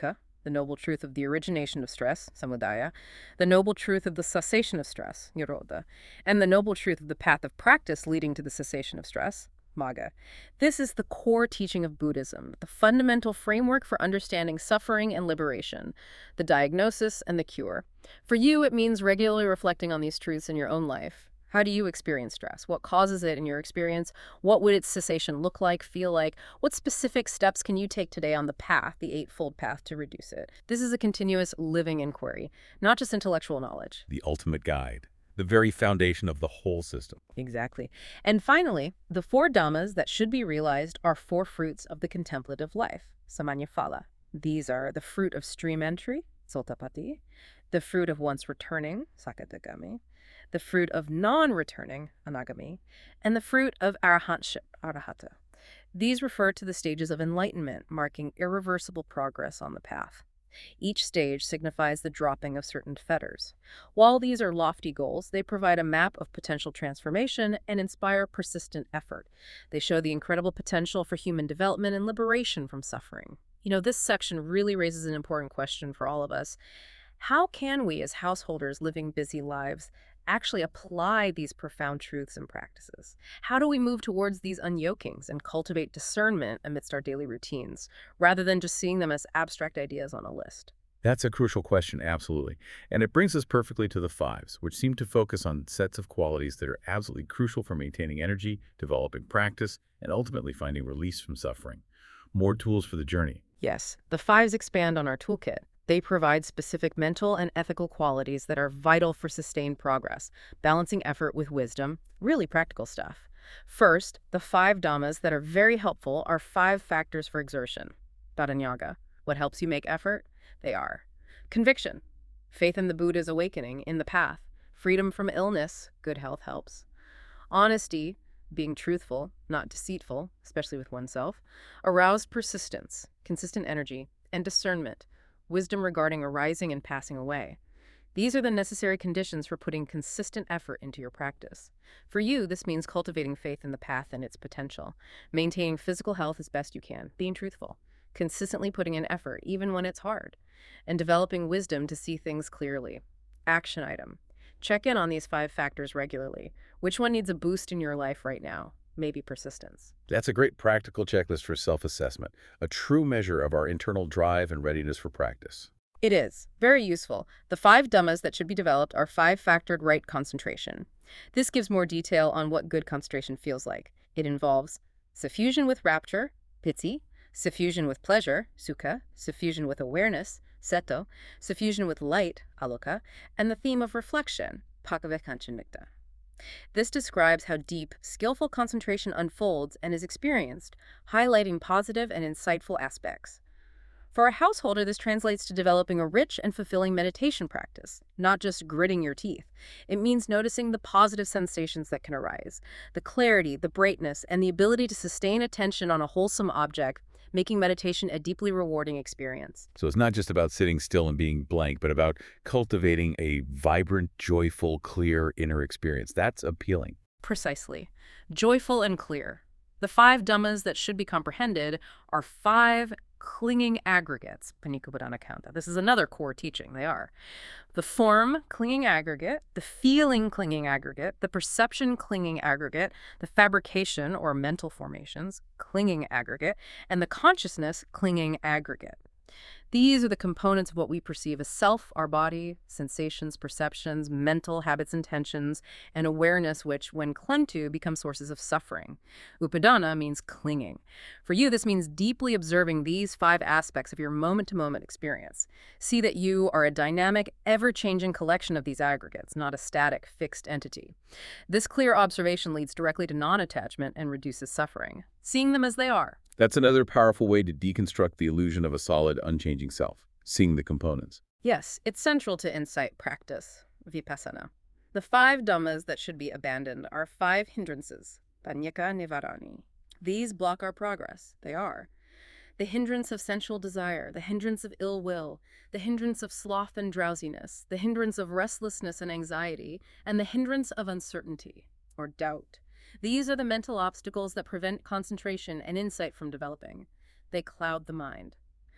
the noble truth of the origination of stress, samudaya, the noble truth of the cessation of stress, nirodha, and the noble truth of the path of practice leading to the cessation of stress, magga. This is the core teaching of Buddhism, the fundamental framework for understanding suffering and liberation, the diagnosis and the cure. For you, it means regularly reflecting on these truths in your own life. How do you experience stress? What causes it in your experience? What would its cessation look like, feel like? What specific steps can you take today on the path, the Eightfold Path, to reduce it? This is a continuous living inquiry, not just intellectual knowledge. The ultimate guide, the very foundation of the whole system. Exactly. And finally, the four dhammas that should be realized are four fruits of the contemplative life, samannaphala. These are the fruit of stream entry, sotapatti, the fruit of once returning, sakadagami, the fruit of non-returning, anagami, and the fruit of arahantship, arahata. These refer to the stages of enlightenment, marking irreversible progress on the path. Each stage signifies the dropping of certain fetters. While these are lofty goals, they provide a map of potential transformation and inspire persistent effort. They show the incredible potential for human development and liberation from suffering. This section really raises an important question for all of us. How can we, as householders living busy lives, actually apply these profound truths and practices? How do we move towards these unyokings and cultivate discernment amidst our daily routines, rather than just seeing them as abstract ideas on a list? That's a crucial question, absolutely. And it brings us perfectly to the fives, which seem to focus on sets of qualities that are absolutely crucial for maintaining energy, developing practice, and ultimately finding release from suffering. More tools for the journey. Yes, the fives expand on our toolkit. They provide specific mental and ethical qualities that are vital for sustained progress, balancing effort with wisdom, really practical stuff. First, the five dhammas that are very helpful are five factors for exertion. Padanyaga, what helps you make effort? They are conviction, faith in the Buddha's awakening, in the path, freedom from illness, good health helps. Honesty, being truthful, not deceitful, especially with oneself. Aroused persistence, consistent energy, and discernment, wisdom regarding arising and passing away. These are the necessary conditions for putting consistent effort into your practice. For you, this means cultivating faith in the path and its potential, maintaining physical health as best you can, being truthful, consistently putting in effort even when it's hard, and developing wisdom to see things clearly. Action item. Check in on these five factors regularly. Which one needs a boost in your life right now? Maybe persistence. That's a great practical checklist for self-assessment, a true measure of our internal drive and readiness for practice. It is. Very useful. The five dhammas that should be developed are five-factored right concentration. This gives more detail on what good concentration feels like. It involves suffusion with rapture, piti, suffusion with pleasure, sukha, suffusion with awareness, setto, suffusion with light, aloka, and the theme of reflection, pakavekanchanmikta. This describes how deep, skillful concentration unfolds and is experienced, highlighting positive and insightful aspects. For a householder, this translates to developing a rich and fulfilling meditation practice, not just gritting your teeth. It means noticing the positive sensations that can arise, the clarity, the brightness, and the ability to sustain attention on a wholesome object, making meditation a deeply rewarding experience. So it's not just about sitting still and being blank, but about cultivating a vibrant, joyful, clear inner experience. That's appealing. Precisely. Joyful and clear. The five dhammas that should be comprehended are five clinging aggregates, Panicobodhana Kanta. This is another core teaching. They are the form clinging aggregate, the feeling clinging aggregate, the perception clinging aggregate, the fabrication or mental formations clinging aggregate, and the consciousness clinging aggregate. These are the components of what we perceive as self, our body, sensations, perceptions, mental habits, intentions, and awareness, which, when clung to, become sources of suffering. Upadana means clinging. For you, this means deeply observing these five aspects of your moment-to-moment experience. See that you are a dynamic, ever-changing collection of these aggregates, not a static, fixed entity. This clear observation leads directly to non-attachment and reduces suffering, seeing them as they are. That's another powerful way to deconstruct the illusion of a solid, unchanging self, seeing the components. Yes, it's central to insight practice, vipassana. The five dhammas that should be abandoned are five hindrances, panyaka nivarani. These block our progress. They are the hindrance of sensual desire, the hindrance of ill will, the hindrance of sloth and drowsiness, the hindrance of restlessness and anxiety, and the hindrance of uncertainty, or doubt. These are the mental obstacles that prevent concentration and insight from developing. They cloud the mind.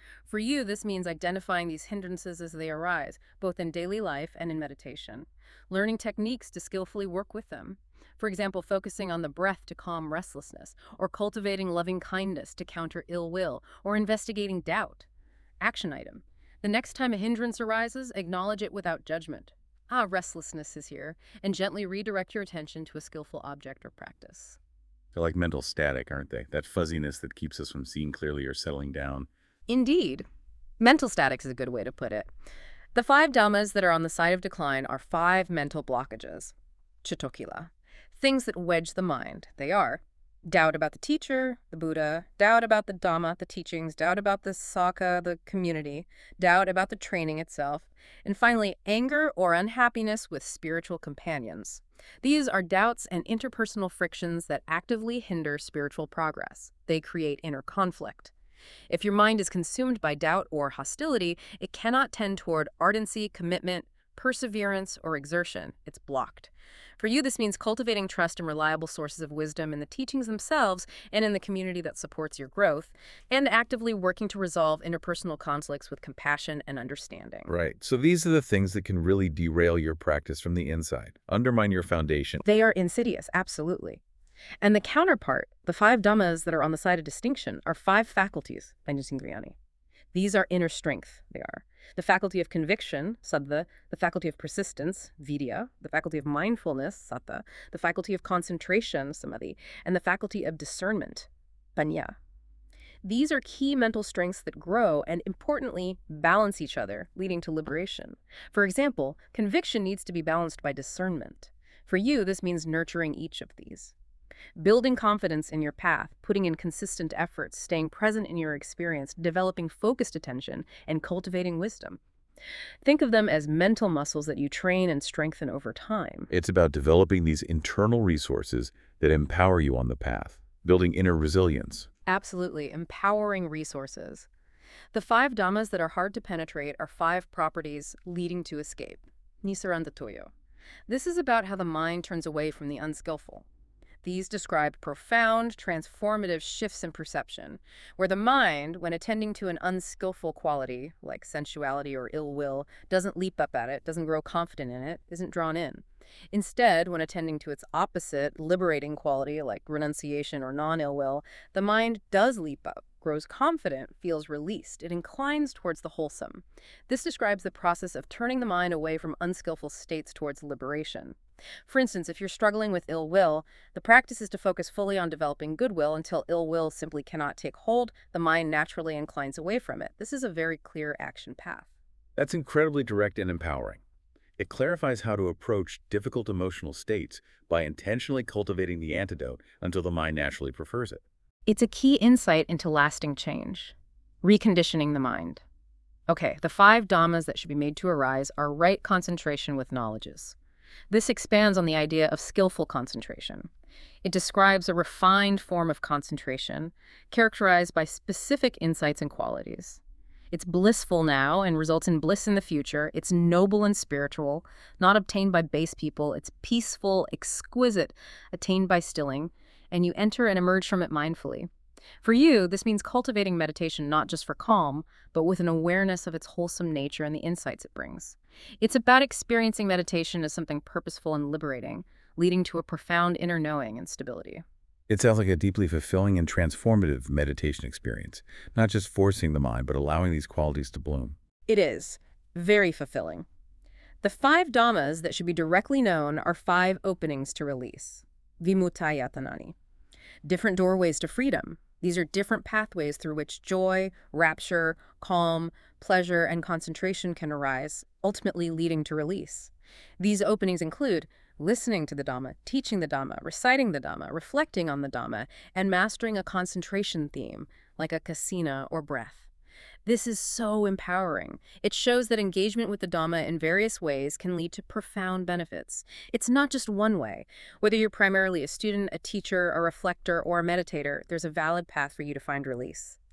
For you, this means identifying these hindrances as they arise, both in daily life and in meditation. Learning techniques to skillfully work with them. For example, focusing on the breath to calm restlessness, or cultivating loving kindness to counter ill will, or investigating doubt. Action item. The next time a hindrance arises, acknowledge it without judgment. Restlessness is here, and gently redirect your attention to a skillful object or practice. They're like mental static, aren't they? That fuzziness that keeps us from seeing clearly or settling down. Indeed. Mental statics is a good way to put it. The 5 dhammas that are on the side of decline are 5 mental blockages. Chitokila. Things that wedge the mind. They are doubt about the teacher, the Buddha, doubt about the Dhamma, the teachings, doubt about the Sangha, the community, doubt about the training itself, and finally, anger or unhappiness with spiritual companions. These are doubts and interpersonal frictions that actively hinder spiritual progress. They create inner conflict. If your mind is consumed by doubt or hostility, it cannot tend toward ardency, commitment, perseverance, or exertion. It's blocked. For you, this means cultivating trust in reliable sources of wisdom in the teachings themselves and in the community that supports your growth, and actively working to resolve interpersonal conflicts with compassion and understanding. Right. So these are the things that can really derail your practice from the inside, undermine your foundation. They are insidious, absolutely. And the counterpart, the 5 dhammas that are on the side of distinction, are 5 faculties by Nissim Griani. These are inner strength, they are. The faculty of conviction, saddha, the faculty of persistence, vidya, the faculty of mindfulness, sattva, the faculty of concentration, samadhi, and the faculty of discernment, panya. These are key mental strengths that grow and, importantly, balance each other, leading to liberation. For example, conviction needs to be balanced by discernment. For you, this means nurturing each of these. Building confidence in your path, putting in consistent efforts, staying present in your experience, developing focused attention, and cultivating wisdom. Think of them as mental muscles that you train and strengthen over time. It's about developing these internal resources that empower you on the path, building inner resilience. Absolutely, empowering resources. The 5 dhammas that are hard to penetrate are 5 properties leading to escape. Nisaranda Toyo. This is about how the mind turns away from the unskillful. These describe profound, transformative shifts in perception, where the mind, when attending to an unskillful quality, like sensuality or ill will, doesn't leap up at it, doesn't grow confident in it, isn't drawn in. Instead, when attending to its opposite, liberating quality, like renunciation or non-ill will, the mind does leap up, grows confident, feels released. It inclines towards the wholesome. This describes the process of turning the mind away from unskillful states towards liberation. For instance, if you're struggling with ill will, the practice is to focus fully on developing goodwill until ill will simply cannot take hold. The mind naturally inclines away from it. This is a very clear action path. That's incredibly direct and empowering. It clarifies how to approach difficult emotional states by intentionally cultivating the antidote until the mind naturally prefers it. It's a key insight into lasting change. Reconditioning the mind. Okay, the 5 dhammas that should be made to arise are right concentration with knowledges. This expands on the idea of skillful concentration. It describes a refined form of concentration, characterized by specific insights and qualities. It's blissful now and results in bliss in the future. It's noble and spiritual, not obtained by base people. It's peaceful, exquisite, attained by stilling, and you enter and emerge from it mindfully. For you, this means cultivating meditation not just for calm, but with an awareness of its wholesome nature and the insights it brings. It's about experiencing meditation as something purposeful and liberating, leading to a profound inner knowing and stability. It sounds like a deeply fulfilling and transformative meditation experience, not just forcing the mind, but allowing these qualities to bloom. It is very fulfilling. The 5 dhammas that should be directly known are 5 openings to release. Vimuttayatanani. Different doorways to freedom. These are different pathways through which joy, rapture, calm, pleasure, and concentration can arise, ultimately leading to release. These openings include listening to the Dhamma, teaching the Dhamma, reciting the Dhamma, reflecting on the Dhamma, and mastering a concentration theme, like a kasina or breath. This is so empowering. It shows that engagement with the Dhamma in various ways can lead to profound benefits. It's not just one way. Whether you're primarily a student, a teacher, a reflector, or a meditator, there's a valid path for you to find release.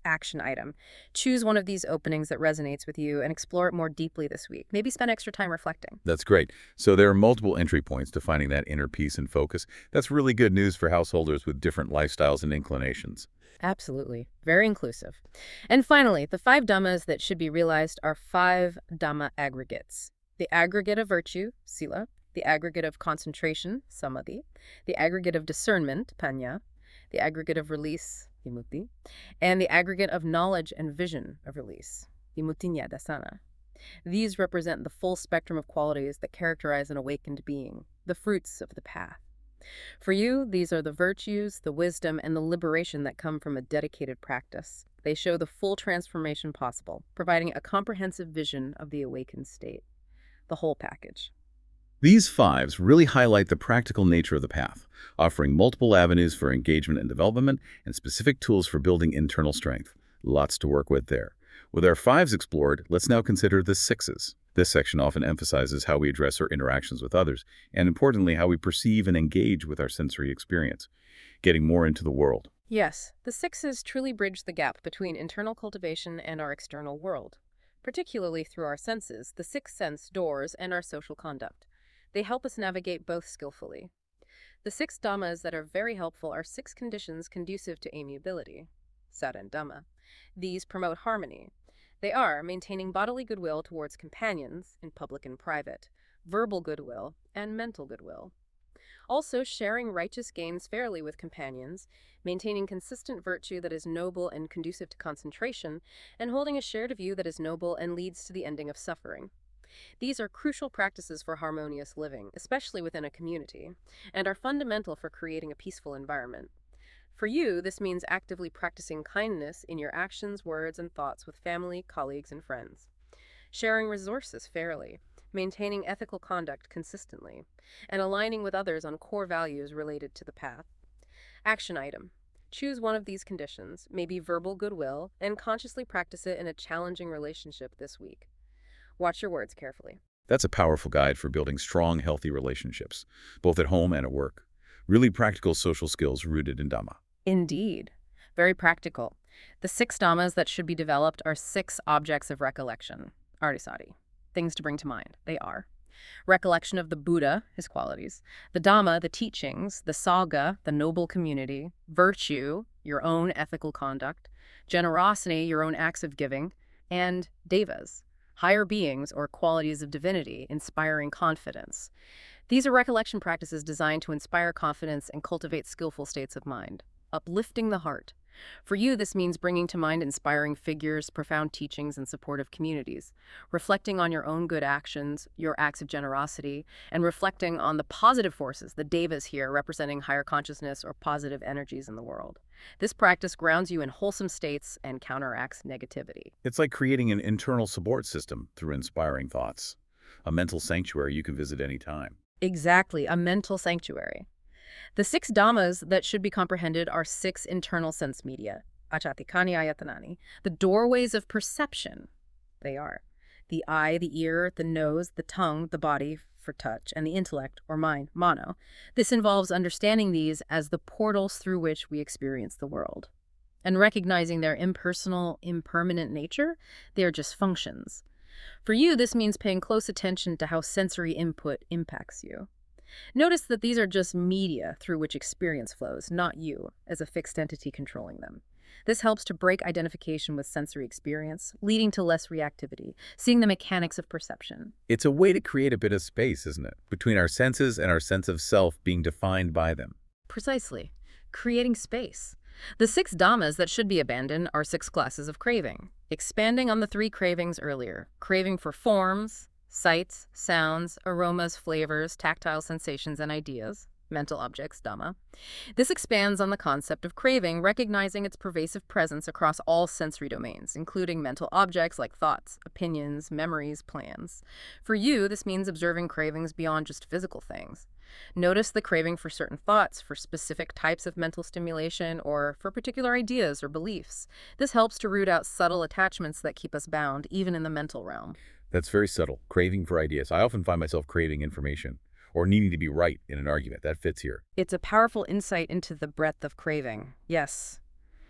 Action item. Choose one of these openings that resonates with you and explore it more deeply this week. Maybe spend extra time reflecting. That's great. So there are multiple entry points to finding that inner peace and focus. That's really good news for householders with different lifestyles and inclinations. Absolutely. Very inclusive. And finally, the 5 dhammas that should be realized are 5 dhamma aggregates. The aggregate of virtue, sila, the aggregate of concentration, samadhi, the aggregate of discernment, panya, the aggregate of release, vimutti, and the aggregate of knowledge and vision of release, vimuttinyadasana. These represent the full spectrum of qualities that characterize an awakened being, the fruits of the path. For you, these are the virtues, the wisdom, and the liberation that come from a dedicated practice. They show the full transformation possible, providing a comprehensive vision of the awakened state. The whole package. These 5s really highlight the practical nature of the path, offering multiple avenues for engagement and development and specific tools for building internal strength. Lots to work with there. With our 5s explored, let's now consider the 6s. This section often emphasizes how we address our interactions with others, and importantly, how we perceive and engage with our sensory experience, getting more into the world. Yes, the 6s truly bridge the gap between internal cultivation and our external world, particularly through our senses, the 6th sense doors, and our social conduct. They help us navigate both skillfully. The 6 dhammas that are very helpful are 6 conditions conducive to amiability, sat and dhamma. These promote harmony. They are maintaining bodily goodwill towards companions, in public and private, verbal goodwill, and mental goodwill. Also, sharing righteous gains fairly with companions, maintaining consistent virtue that is noble and conducive to concentration, and holding a shared view that is noble and leads to the ending of suffering. These are crucial practices for harmonious living, especially within a community, and are fundamental for creating a peaceful environment. For you, this means actively practicing kindness in your actions, words, and thoughts with family, colleagues, and friends. Sharing resources fairly, maintaining ethical conduct consistently, and aligning with others on core values related to the path. Action item. Choose one of these conditions, maybe verbal goodwill, and consciously practice it in a challenging relationship this week. Watch your words carefully. That's a powerful guide for building strong, healthy relationships, both at home and at work. Really practical social skills rooted in Dhamma. Indeed. Very practical. The 6 dhammas that should be developed are 6 objects of recollection, arisati. Things to bring to mind. They are recollection of the Buddha, his qualities, the Dhamma, the teachings, the Sangha, the noble community, virtue, your own ethical conduct, generosity, your own acts of giving, and devas, higher beings or qualities of divinity, inspiring confidence. These are recollection practices designed to inspire confidence and cultivate skillful states of mind. Uplifting the heart. For you, this means bringing to mind inspiring figures, profound teachings, and supportive communities, reflecting on your own good actions, your acts of generosity, and reflecting on the positive forces, the devas here, representing higher consciousness or positive energies in the world. This practice grounds you in wholesome states and counteracts negativity. It's like creating an internal support system through inspiring thoughts, a mental sanctuary you can visit anytime. Exactly, a mental sanctuary. The 6 dhammas that should be comprehended are 6 internal sense media, achatikani ayatanani, the doorways of perception. They are the eye, the ear, the nose, the tongue, the body for touch, and the intellect, or mind, mano. This involves understanding these as the portals through which we experience the world. And recognizing their impersonal, impermanent nature, they are just functions. For you, this means paying close attention to how sensory input impacts you. Notice that these are just media through which experience flows, not you, as a fixed entity controlling them. This helps to break identification with sensory experience, leading to less reactivity, seeing the mechanics of perception. It's a way to create a bit of space, isn't it? Between our senses and our sense of self being defined by them. Precisely. Creating space. The 6 dhammas that should be abandoned are 6 classes of craving, expanding on the 3 cravings earlier. Craving for forms, sights, sounds, aromas, flavors, tactile sensations, and ideas, mental objects, dhamma. This expands on the concept of craving, recognizing its pervasive presence across all sensory domains, including mental objects like thoughts, opinions, memories, plans. For you, this means observing cravings beyond just physical things. Notice the craving for certain thoughts, for specific types of mental stimulation, or for particular ideas or beliefs. This helps to root out subtle attachments that keep us bound, even in the mental realm. That's very subtle. Craving for ideas. I often find myself craving information or needing to be right in an argument. That fits here. It's a powerful insight into the breadth of craving. Yes.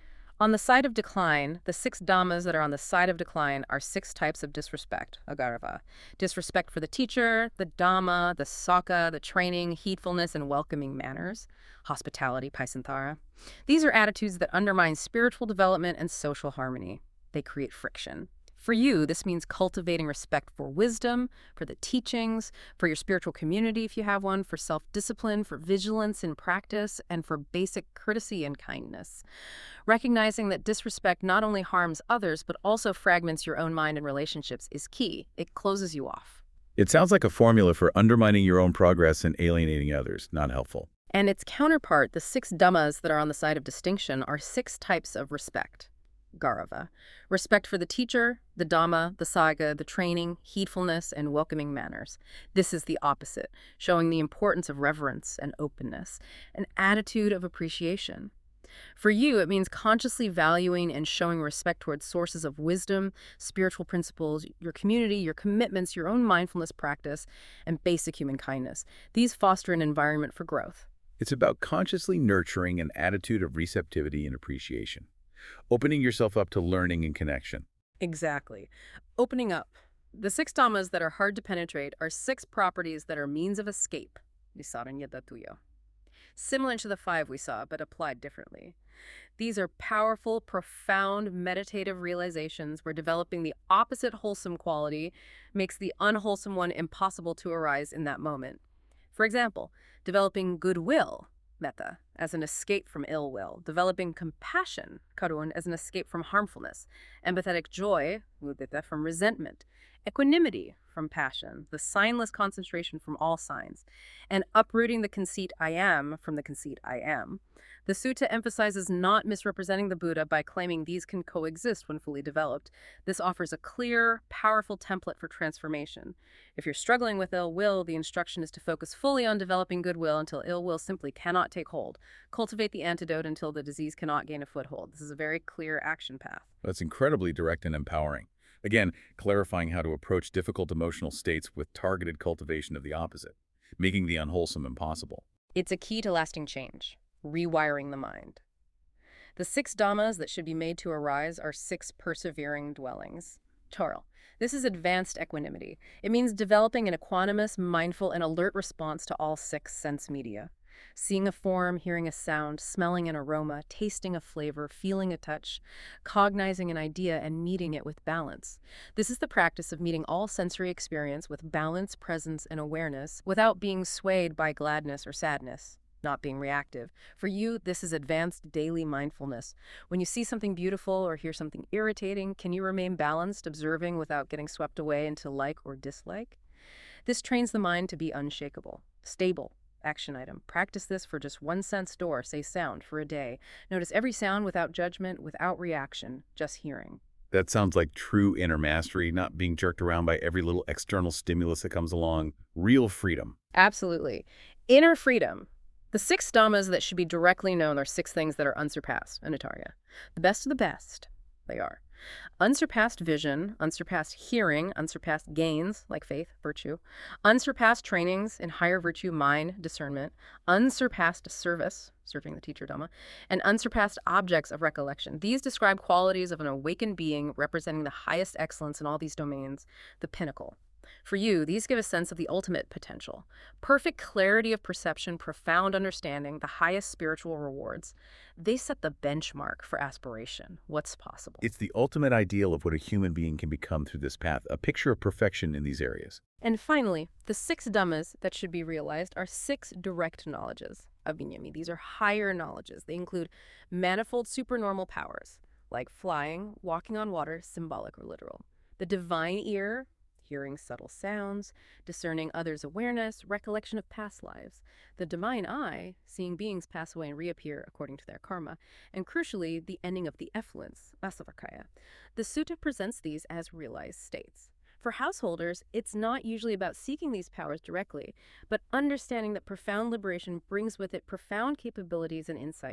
On the side of decline, the 6 dhammas that are on the side of decline are 6 types of disrespect, agarva. Disrespect for the teacher, the dhamma, the sangha, the training, heedfulness, and welcoming manners, hospitality, paisantara. These are attitudes that undermine spiritual development and social harmony. They create friction. For you, this means cultivating respect for wisdom, for the teachings, for your spiritual community if you have one, for self-discipline, for vigilance in practice, and for basic courtesy and kindness. Recognizing that disrespect not only harms others, but also fragments your own mind and relationships is key. It closes you off. It sounds like a formula for undermining your own progress and alienating others. Not helpful. And its counterpart, the 6 dhammas that are on the side of distinction, are 6 types of respect. Gaurava. Respect for the teacher, the dhamma, the sangha, the training, heedfulness, and welcoming manners. This is the opposite, showing the importance of reverence and openness, an attitude of appreciation. For you, it means consciously valuing and showing respect towards sources of wisdom, spiritual principles, your community, your commitments, your own mindfulness practice, and basic human kindness. These foster an environment for growth. It's about consciously nurturing an attitude of receptivity and appreciation, opening yourself up to learning and connection. Exactly. Opening up. The 6 dhammas that are hard to penetrate are 6 properties that are means of escape. Visaranya tuyo. Similar to the 5 we saw, but applied differently. These are powerful, profound, meditative realizations where developing the opposite wholesome quality makes the unwholesome one impossible to arise in that moment. For example, developing goodwill, metta, as an escape from ill will, developing compassion, karun, as an escape from harmfulness, empathetic joy, mudita, from resentment, equanimity from passion, the signless concentration from all signs, and uprooting the conceit I am from the conceit I am. The sutta emphasizes not misrepresenting the Buddha by claiming these can coexist when fully developed. This offers a clear, powerful template for transformation. If you're struggling with ill will, the instruction is to focus fully on developing goodwill until ill will simply cannot take hold. Cultivate the antidote until the disease cannot gain a foothold. This is a very clear action path. That's incredibly direct and empowering. Again, clarifying how to approach difficult emotional states with targeted cultivation of the opposite, making the unwholesome impossible. It's a key to lasting change, rewiring the mind. The 6 dhammas that should be made to arise are 6 persevering dwellings. Toral. This is advanced equanimity. It means developing an equanimous, mindful, and alert response to all 6 sense media. Seeing a form, hearing a sound, smelling an aroma, tasting a flavor, feeling a touch, cognizing an idea, and meeting it with balance. This is the practice of meeting all sensory experience with balance, presence, and awareness without being swayed by gladness or sadness, not being reactive. For you, this is advanced daily mindfulness. When you see something beautiful or hear something irritating, can you remain balanced, observing without getting swept away into like or dislike? This trains the mind to be unshakable, stable. Action item. Practice this for just 1 sense door, say sound, for a day. Notice every sound without judgment, without reaction, just hearing. That sounds like true inner mastery, not being jerked around by every little external stimulus that comes along. Real freedom. Absolutely. Inner freedom. The 6 dhammas that should be directly known are 6 things that are unsurpassed, Anatara. The best of the best, they are. Unsurpassed vision, unsurpassed hearing, unsurpassed gains, like faith, virtue, unsurpassed trainings in higher virtue, mind, discernment, unsurpassed service, serving the teacher Dhamma, and unsurpassed objects of recollection. These describe qualities of an awakened being representing the highest excellence in all these domains, the pinnacle. For you, these give a sense of the ultimate potential. Perfect clarity of perception, profound understanding, the highest spiritual rewards. They set the benchmark for aspiration, what's possible. It's the ultimate ideal of what a human being can become through this path, a picture of perfection in these areas. And finally, the 6 dhammas that should be realized are 6 direct knowledges of Vinyami. These are higher knowledges. They include manifold supernormal powers, like flying, walking on water, symbolic or literal. The divine ear, hearing subtle sounds, discerning others' awareness, recollection of past lives. The divine eye, seeing beings pass away and reappear according to their karma. And crucially, the ending of the effluence, Vasavakaya. The sutta presents these as realized states. For householders, it's not usually about seeking these powers directly, but understanding that profound liberation brings with it profound capabilities and insight.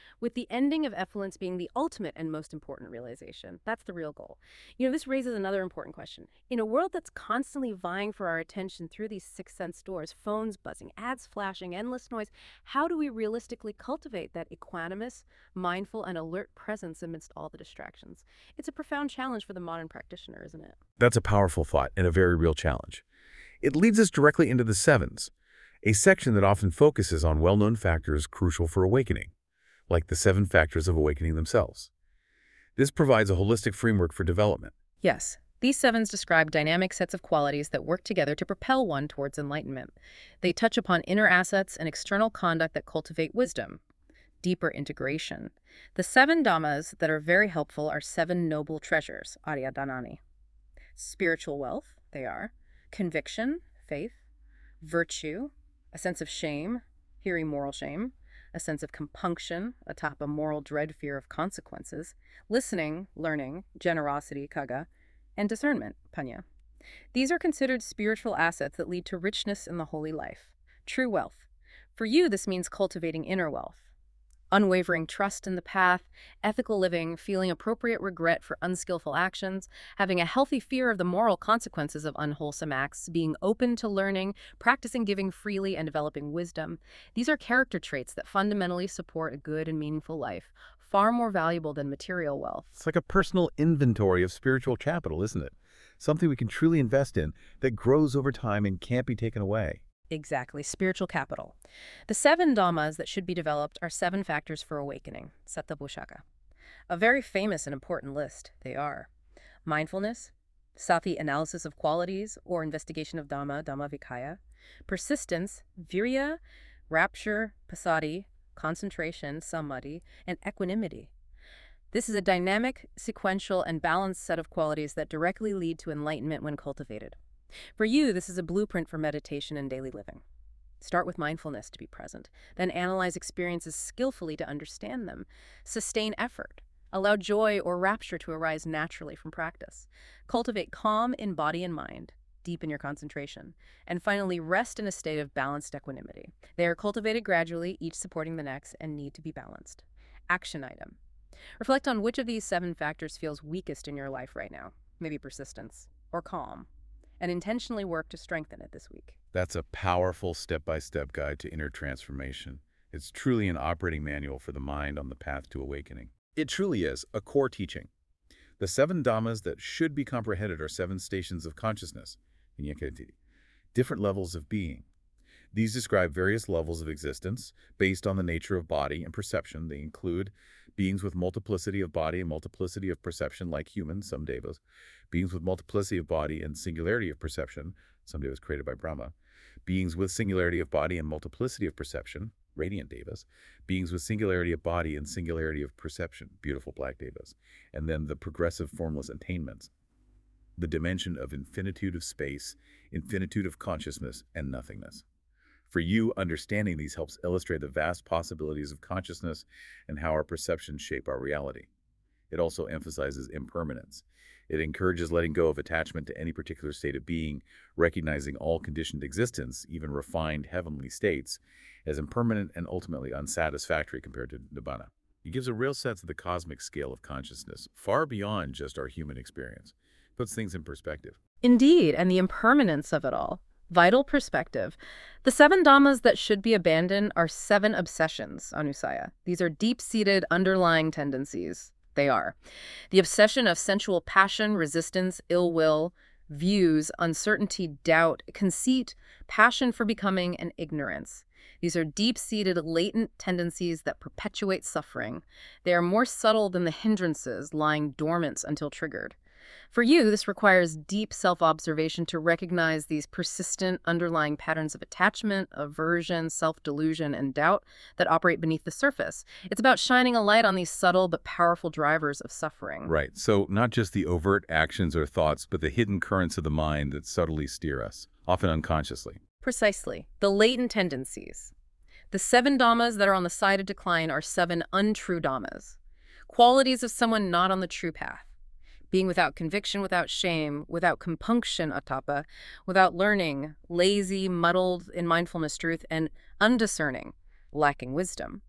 with the ending of effluence being the ultimate and most important realization. That's the real goal. This raises another important question. In a world that's constantly vying for our attention through these sixth sense doors, phones buzzing, ads flashing, endless noise, how do we realistically cultivate that equanimous, mindful, and alert presence amidst all the distractions? It's a profound challenge for the modern practitioner, isn't it? That's a powerful thought and a very real challenge. It leads us directly into the sevens, a section that often focuses on well-known factors crucial for awakening, like the 7 factors of awakening themselves. This provides a holistic framework for development. Yes. These sevens describe dynamic sets of qualities that work together to propel one towards enlightenment. They touch upon inner assets and external conduct that cultivate wisdom, deeper integration. The 7 dhammas that are very helpful are 7 noble treasures, Arya Dhanani. Spiritual wealth, they are. Conviction, faith. Virtue, a sense of shame, hearing moral shame. A sense of compunction, atop a moral dread fear of consequences. Listening, learning, generosity, kaga. And discernment, panya. These are considered spiritual assets that lead to richness in the holy life. True wealth. For you, this means cultivating inner wealth. Unwavering trust in the path, ethical living, feeling appropriate regret for unskillful actions, having a healthy fear of the moral consequences of unwholesome acts, being open to learning, practicing giving freely, and developing wisdom. These are character traits that fundamentally support a good and meaningful life, far more valuable than material wealth. It's like a personal inventory of spiritual capital, isn't it? Something we can truly invest in that grows over time and can't be taken away. Exactly, spiritual capital. The 7 dhammas that should be developed are 7 factors for awakening, Sattvapushaka. A very famous and important list, they are mindfulness, sati analysis of qualities or investigation of dhamma, Dhammavikaya, persistence, virya, rapture, passaddhi, concentration, samadhi, and equanimity. This is a dynamic, sequential, and balanced set of qualities that directly lead to enlightenment when cultivated. For you, this is a blueprint for meditation and daily living. Start with mindfulness to be present, then analyze experiences skillfully to understand them. Sustain effort. Allow joy or rapture to arise naturally from practice. Cultivate calm in body and mind. Deepen your concentration. And finally, rest in a state of balanced equanimity. They are cultivated gradually, each supporting the next, and need to be balanced. Action item. Reflect on which of these 7 factors feels weakest in your life right now. Maybe persistence or calm. And intentionally work to strengthen it this week. That's a powerful step-by-step guide to inner transformation. It's truly an operating manual for the mind on the path to awakening. It truly is a core teaching. The 7 dhammas that should be comprehended are 7 stations of consciousness, different levels of being. These describe various levels of existence based on the nature of body and perception. They include beings with multiplicity of body and multiplicity of perception, like humans, some devas. Beings with multiplicity of body and singularity of perception, some devas created by Brahma. Beings with singularity of body and multiplicity of perception, radiant devas. Beings with singularity of body and singularity of perception, beautiful black devas. And then the progressive formless attainments, the dimension of infinitude of space, infinitude of consciousness, and nothingness. For you, understanding these helps illustrate the vast possibilities of consciousness and how our perceptions shape our reality. It also emphasizes impermanence. It encourages letting go of attachment to any particular state of being, recognizing all conditioned existence, even refined heavenly states, as impermanent and ultimately unsatisfactory compared to nibbana. It gives a real sense of the cosmic scale of consciousness, far beyond just our human experience. Puts things in perspective. Indeed, and the impermanence of it all. Vital perspective. The 7 dhammas that should be abandoned are 7 obsessions, Anusaya. These are deep-seated underlying tendencies. They are the obsession of sensual passion, resistance, ill will, views, uncertainty, doubt, conceit, passion for becoming, and ignorance. These are deep-seated, latent tendencies that perpetuate suffering. They are more subtle than the hindrances lying dormant until triggered. For you, this requires deep self-observation to recognize these persistent underlying patterns of attachment, aversion, self-delusion, and doubt that operate beneath the surface. It's about shining a light on these subtle but powerful drivers of suffering. Right. So not just the overt actions or thoughts, but the hidden currents of the mind that subtly steer us, often unconsciously. Precisely. The latent tendencies. The 7 dhammas that are on the side of decline are 7 untrue dhammas. Qualities of someone not on the true path. Being without conviction, without shame, without compunction, atapa, without learning, lazy, muddled in mindfulness truth, and undiscerning, lacking wisdom.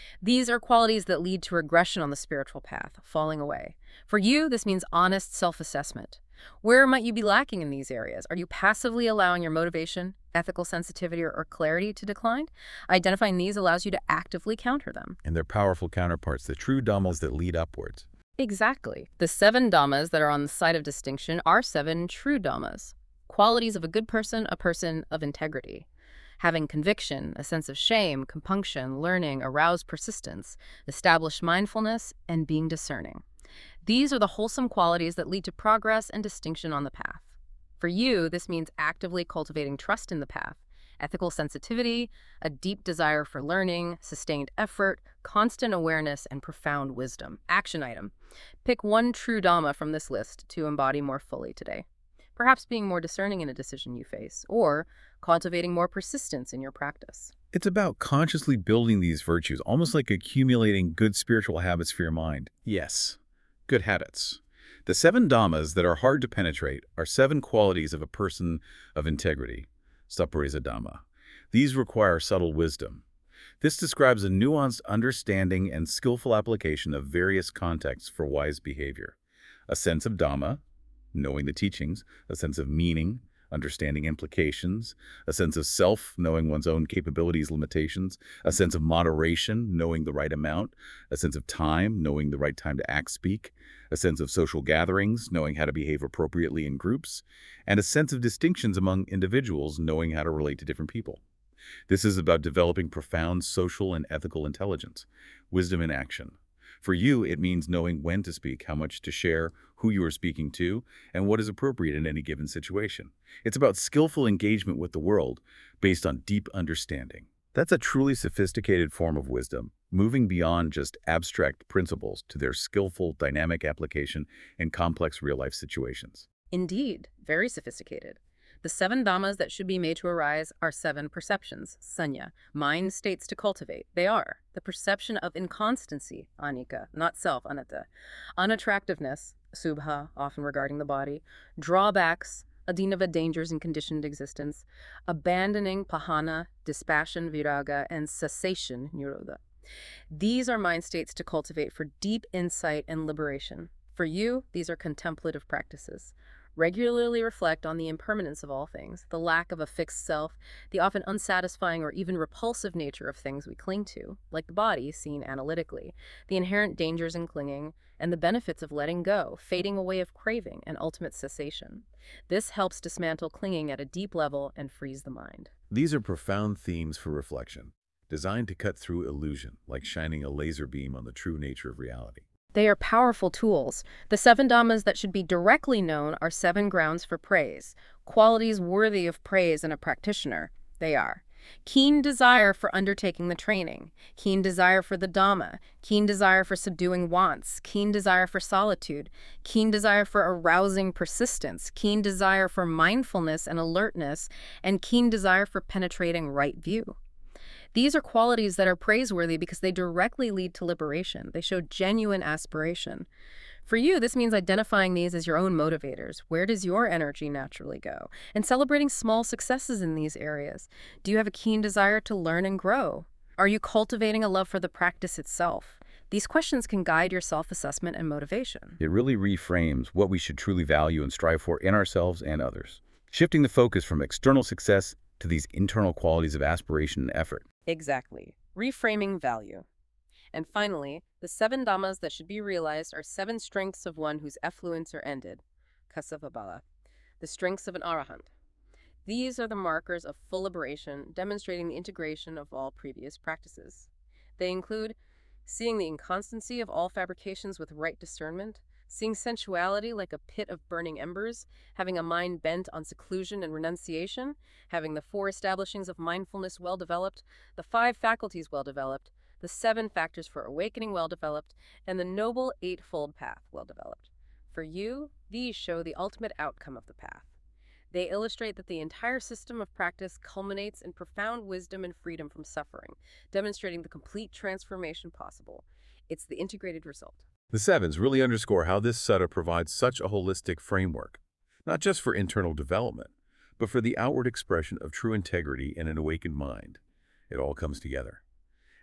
These are qualities that lead to regression on the spiritual path, falling away. For you, this means honest self-assessment. Where might you be lacking in these areas? Are you passively allowing your motivation, ethical sensitivity, or clarity to decline? Identifying these allows you to actively counter them. And their powerful counterparts, the true dhammas that lead upwards. Exactly. The 7 dhammas that are on the side of distinction are 7 true dhammas. Qualities of a good person, a person of integrity. Having conviction, a sense of shame, compunction, learning, aroused persistence, established mindfulness, and being discerning. These are the wholesome qualities that lead to progress and distinction on the path. For you, this means actively cultivating trust in the path, ethical sensitivity, a deep desire for learning, sustained effort, constant awareness, and profound wisdom. Action item. Pick one true Dhamma from this list to embody more fully today. Perhaps being more discerning in a decision you face, or cultivating more persistence in your practice. It's about consciously building these virtues, almost like accumulating good spiritual habits for your mind. Yes, good habits. The 7 dhammas that are hard to penetrate are 7 qualities of a person of integrity. Saparisa Dhamma. These require subtle wisdom. This describes a nuanced understanding and skillful application of various contexts for wise behavior. A sense of Dhamma, knowing the teachings, a sense of meaning, understanding implications, a sense of self, knowing one's own capabilities, limitations, a sense of moderation, knowing the right amount, a sense of time, knowing the right time to act, speak, a sense of social gatherings, knowing how to behave appropriately in groups, and a sense of distinctions among individuals, knowing how to relate to different people. This is about developing profound social and ethical intelligence, wisdom in action. For you, it means knowing when to speak, how much to share, who you are speaking to, and what is appropriate in any given situation. It's about skillful engagement with the world based on deep understanding. That's a truly sophisticated form of wisdom, moving beyond just abstract principles to their skillful, dynamic application in complex real-life situations. Indeed, very sophisticated. The 7 dhammas that should be made to arise are 7 perceptions, sanya, mind states to cultivate. They are the perception of inconstancy, anicca, not self, anatta, unattractiveness, subha, often regarding the body, drawbacks, adinava, dangers in conditioned existence, abandoning, pahana, dispassion, viraga, and cessation, nirodha. These are mind states to cultivate for deep insight and liberation. For you, these are contemplative practices. Regularly reflect on the impermanence of all things, the lack of a fixed self, the often unsatisfying or even repulsive nature of things we cling to, like the body seen analytically, the inherent dangers in clinging, and the benefits of letting go, fading away of craving, and ultimate cessation. This helps dismantle clinging at a deep level and frees the mind. These are profound themes for reflection, designed to cut through illusion, like shining a laser beam on the true nature of reality. They are powerful tools. The 7 dhammas that should be directly known are 7 grounds for praise, qualities worthy of praise in a practitioner. They are keen desire for undertaking the training, keen desire for the Dhamma, keen desire for subduing wants, keen desire for solitude, keen desire for arousing persistence, keen desire for mindfulness and alertness, and keen desire for penetrating right view. These are qualities that are praiseworthy because they directly lead to liberation. They show genuine aspiration. For you, this means identifying these as your own motivators. Where does your energy naturally go? And celebrating small successes in these areas. Do you have a keen desire to learn and grow? Are you cultivating a love for the practice itself? These questions can guide your self-assessment and motivation. It really reframes what we should truly value and strive for in ourselves and others, shifting the focus from external success to these internal qualities of aspiration and effort. Exactly. Reframing value. And finally, the 7 dhammas that should be realized are 7 strengths of one whose effluents are ended, kasavabala, the strengths of an arahant. These are the markers of full liberation, demonstrating the integration of all previous practices. They include seeing the inconstancy of all fabrications with right discernment, seeing sensuality like a pit of burning embers, having a mind bent on seclusion and renunciation, having the 4 establishings of mindfulness well developed, the 5 faculties well developed, the 7 factors for awakening well developed, and the noble 8-fold path well developed. For you, these show the ultimate outcome of the path. They illustrate that the entire system of practice culminates in profound wisdom and freedom from suffering, demonstrating the complete transformation possible. It's the integrated result. The 7s really underscore how this sutta provides such a holistic framework, not just for internal development, but for the outward expression of true integrity in an awakened mind. It all comes together.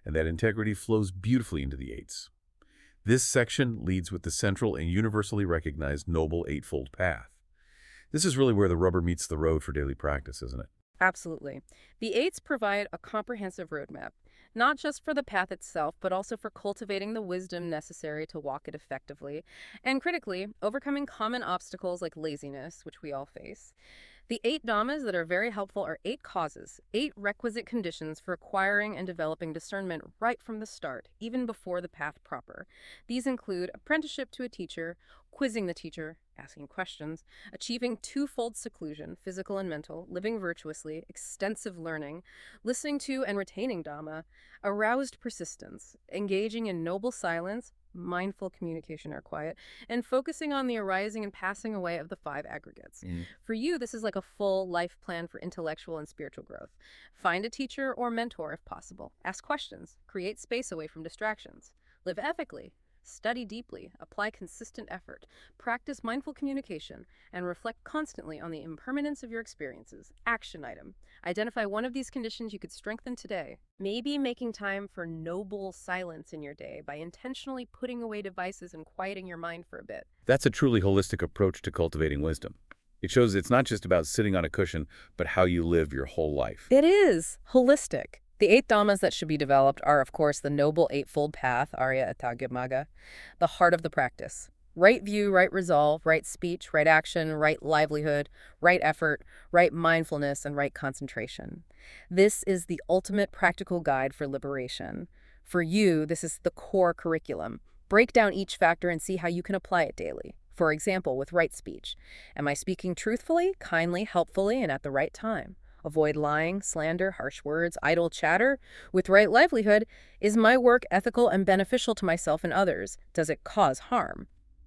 and that integrity flows beautifully into the eights. This section leads with the central and universally recognized Noble Eightfold Path. This is really where the rubber meets the road for daily practice, isn't it? Absolutely. The eights provide a comprehensive roadmap, not just for the path itself, but also for cultivating the wisdom necessary to walk it effectively, and critically, overcoming common obstacles like laziness, which we all face. The 8 dhammas that are very helpful are 8 causes, 8 requisite conditions for acquiring and developing discernment right from the start, even before the path proper. These include apprenticeship to a teacher, quizzing the teacher, asking questions, achieving twofold seclusion, physical and mental, living virtuously, extensive learning, listening to and retaining Dhamma, aroused persistence, engaging in noble silence, mindful communication or quiet, and focusing on the arising and passing away of the 5 aggregates. For you, this is like a full life plan for intellectual and spiritual growth. Find a teacher or mentor if possible. Ask questions. Create space away from distractions. Live ethically. Study deeply, apply consistent effort, practice mindful communication, and reflect constantly on the impermanence of your experiences. Action item. Identify one of these conditions you could strengthen today. Maybe making time for noble silence in your day by intentionally putting away devices and quieting your mind for a bit. That's a truly holistic approach to cultivating wisdom. It shows it's not just about sitting on a cushion, but how you live your whole life. It is holistic. The 8 dhammas that should be developed are, of course, the Noble Eightfold Path, Arya Atagamaga, the heart of the practice. Right view, right resolve, right speech, right action, right livelihood, right effort, right mindfulness, and right concentration. This is the ultimate practical guide for liberation. For you, this is the core curriculum. Break down each factor and see how you can apply it daily. For example, with right speech. Am I speaking truthfully, kindly, helpfully, and at the right time? Avoid lying, slander, harsh words, idle chatter. With right livelihood, is my work ethical and beneficial to myself and others? Does it cause harm?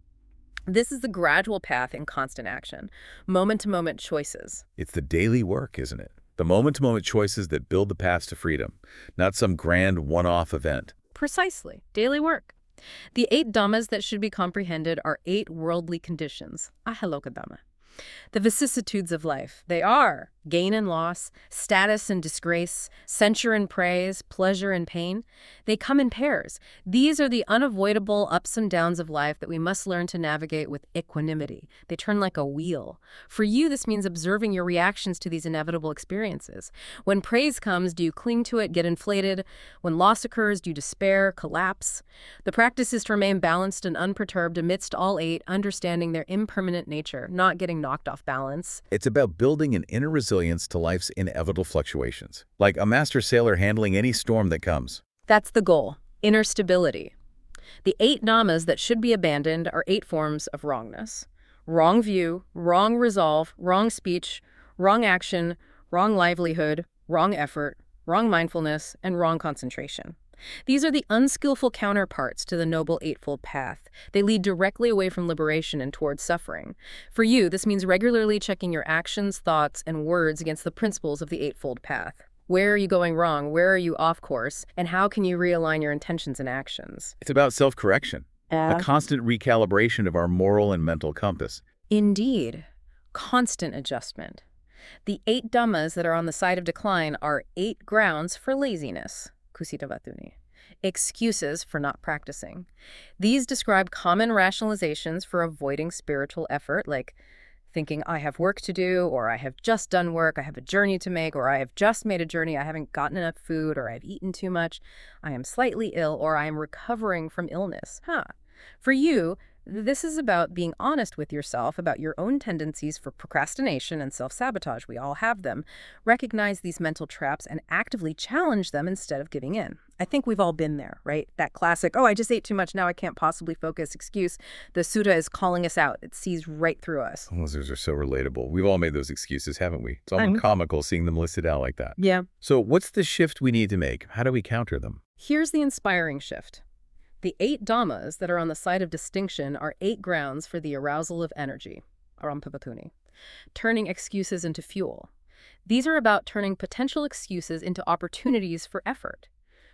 This is the gradual path in constant action, moment-to-moment choices. It's the daily work, isn't it? The moment-to-moment choices that build the path to freedom, not some grand one-off event. Precisely. Daily work. The 8 dhammas that should be comprehended are 8 worldly conditions. Ahaloka Dhamma. The vicissitudes of life. They are gain and loss, status and disgrace, censure and praise, pleasure and pain. They come in pairs. These are the unavoidable ups and downs of life that we must learn to navigate with equanimity. They turn like a wheel. For you, this means observing your reactions to these inevitable experiences. When praise comes, do you cling to it, get inflated? When loss occurs, do you despair, collapse? The practice is to remain balanced and unperturbed amidst all 8, understanding their impermanent nature, not getting knocked off balance. It's about building an inner resilience to life's inevitable fluctuations, like a master sailor handling any storm that comes. That's the goal, inner stability. The 8 dhammas that should be abandoned are 8 forms of wrongness. Wrong view, wrong resolve, wrong speech, wrong action, wrong livelihood, wrong effort, wrong mindfulness, and wrong concentration. These are the unskillful counterparts to the Noble Eightfold Path. They lead directly away from liberation and towards suffering. For you, this means regularly checking your actions, thoughts, and words against the principles of the Eightfold Path. Where are you going wrong? Where are you off course? And how can you realign your intentions and actions? It's about self-correction, a constant recalibration of our moral and mental compass. Indeed. Constant adjustment. The 8 dhammas that are on the side of decline are 8 grounds for laziness. Kusita Vatuni. Excuses for not practicing. These describe common rationalizations for avoiding spiritual effort, like thinking I have work to do, or I have just done work, I have a journey to make, or I have just made a journey, I haven't gotten enough food, or I've eaten too much, I am slightly ill, or I am recovering from illness. For you, this is about being honest with yourself about your own tendencies for procrastination and self-sabotage. We all have them. Recognize these mental traps and actively challenge them instead of giving in. I think we've all been there, right? That classic, oh, I just ate too much, now I can't possibly focus excuse. The sutta is calling us out. It sees right through us. Oh, those are so relatable. We've all made those excuses, haven't we? It's almost comical seeing them listed out like that. Yeah. So what's the shift we need to make? How do we counter them? Here's the inspiring shift. The 8 dhammas that are on the side of distinction are 8 grounds for the arousal of energy, Arampavapuni, turning excuses into fuel. These are about turning potential excuses into opportunities for effort.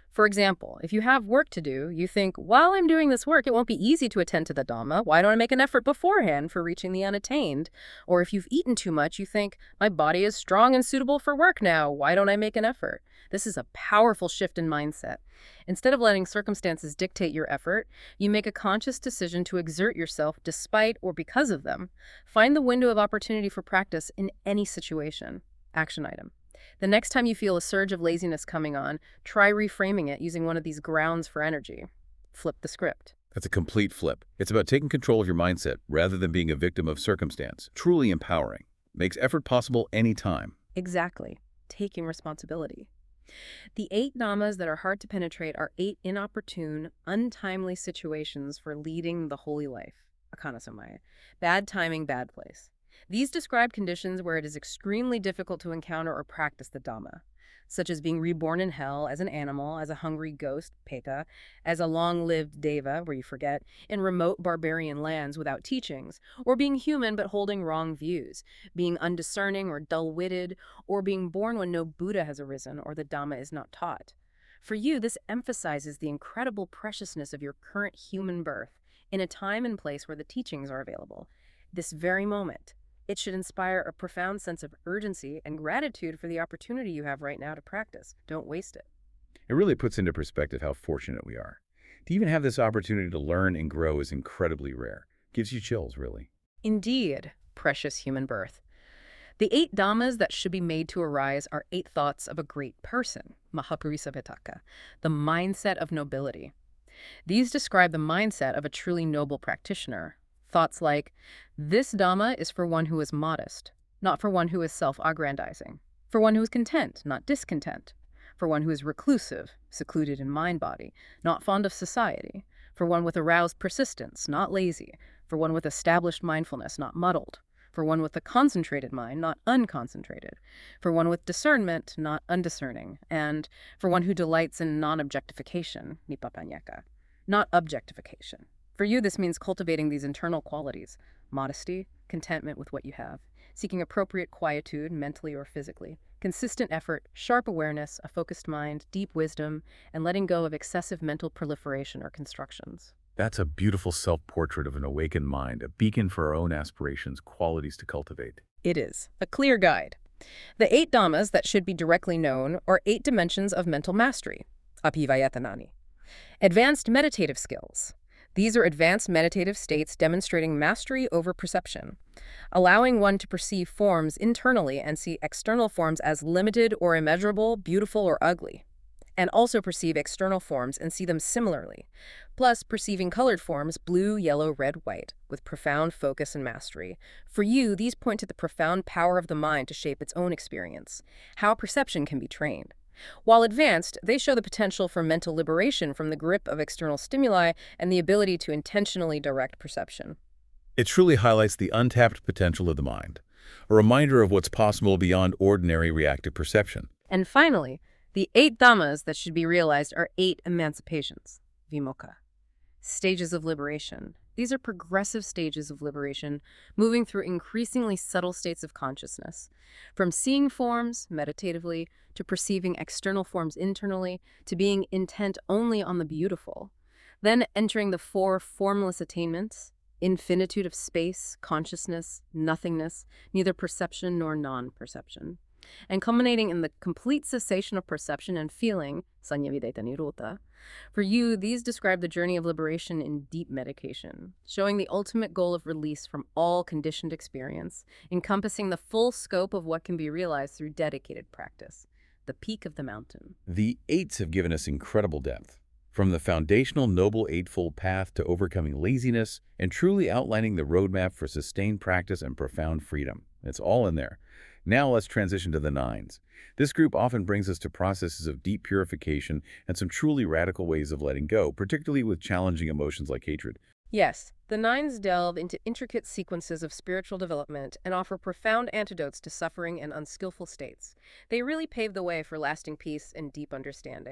For example, if you have work to do, you think, while I'm doing this work, it won't be easy to attend to the Dhamma. Why don't I make an effort beforehand for reaching the unattained? Or if you've eaten too much, you think, my body is strong and suitable for work now. Why don't I make an effort? This is a powerful shift in mindset. Instead of letting circumstances dictate your effort, you make a conscious decision to exert yourself despite or because of them. Find the window of opportunity for practice in any situation. Action item. The next time you feel a surge of laziness coming on, try reframing it using one of these grounds for energy. Flip the script. That's a complete flip. It's about taking control of your mindset rather than being a victim of circumstance. Truly empowering. Makes effort possible anytime. Exactly. Taking responsibility. The 8 dhammas that are hard to penetrate are 8 inopportune, untimely situations for leading the holy life. Akana Samaya. Bad timing, bad place. These describe conditions where it is extremely difficult to encounter or practice the Dhamma, such as being reborn in hell as an animal, as a hungry ghost, Peta, as a long-lived Deva, where you forget, in remote barbarian lands without teachings, or being human but holding wrong views, being undiscerning or dull-witted, or being born when no Buddha has arisen or the Dhamma is not taught. For you, this emphasizes the incredible preciousness of your current human birth in a time and place where the teachings are available. This very moment. It should inspire a profound sense of urgency and gratitude for the opportunity you have right now to practice. Don't waste it. It really puts into perspective how fortunate we are. To even have this opportunity to learn and grow is incredibly rare. Gives you chills, really. Indeed, precious human birth. The 8 dhammas that should be made to arise are 8 thoughts of a great person, Mahapurisavitaka, the mindset of nobility. These describe the mindset of a truly noble practitioner. Thoughts like, this Dhamma is for one who is modest, not for one who is self-aggrandizing, for one who is content, not discontent, for one who is reclusive, secluded in mind-body, not fond of society, for one with aroused persistence, not lazy, for one with established mindfulness, not muddled, for one with a concentrated mind, not unconcentrated, for one with discernment, not undiscerning, and for one who delights in non-objectification, nipapanyaka, not objectification. For you, this means cultivating these internal qualities: modesty, contentment with what you have, seeking appropriate quietude mentally or physically, consistent effort, sharp awareness, a focused mind, deep wisdom, and letting go of excessive mental proliferation or constructions. That's a beautiful self-portrait of an awakened mind, a beacon for our own aspirations, qualities to cultivate. It is a clear guide. The 8 dhammas that should be directly known are 8 dimensions of mental mastery, apivayatanani. Advanced meditative skills. These are advanced meditative states demonstrating mastery over perception, allowing one to perceive forms internally and see external forms as limited or immeasurable, beautiful or ugly, and also perceive external forms and see them similarly, plus perceiving colored forms, blue, yellow, red, white, with profound focus and mastery. For you, these point to the profound power of the mind to shape its own experience, how perception can be trained. While advanced, they show the potential for mental liberation from the grip of external stimuli and the ability to intentionally direct perception. It truly highlights the untapped potential of the mind, a reminder of what's possible beyond ordinary reactive perception. And finally, the 8 dhammas that should be realized are 8 emancipations, vimokkha, stages of liberation. These are progressive stages of liberation, moving through increasingly subtle states of consciousness, from seeing forms meditatively to perceiving external forms internally to being intent only on the beautiful, then entering the 4 formless attainments: infinitude of space, consciousness, nothingness, neither perception nor non-perception, and culminating in the complete cessation of perception and feeling, Sanyavideta Nirodha. For you, these describe the journey of liberation in deep meditation, showing the ultimate goal of release from all conditioned experience, encompassing the full scope of what can be realized through dedicated practice, the peak of the mountain. The 8s have given us incredible depth, from the foundational Noble Eightfold Path to overcoming laziness and truly outlining the roadmap for sustained practice and profound freedom. It's all in there. Now let's transition to the 9s. This group often brings us to processes of deep purification and some truly radical ways of letting go, particularly with challenging emotions like hatred. Yes, the 9s delve into intricate sequences of spiritual development and offer profound antidotes to suffering and unskillful states. They really pave the way for lasting peace and deep understanding.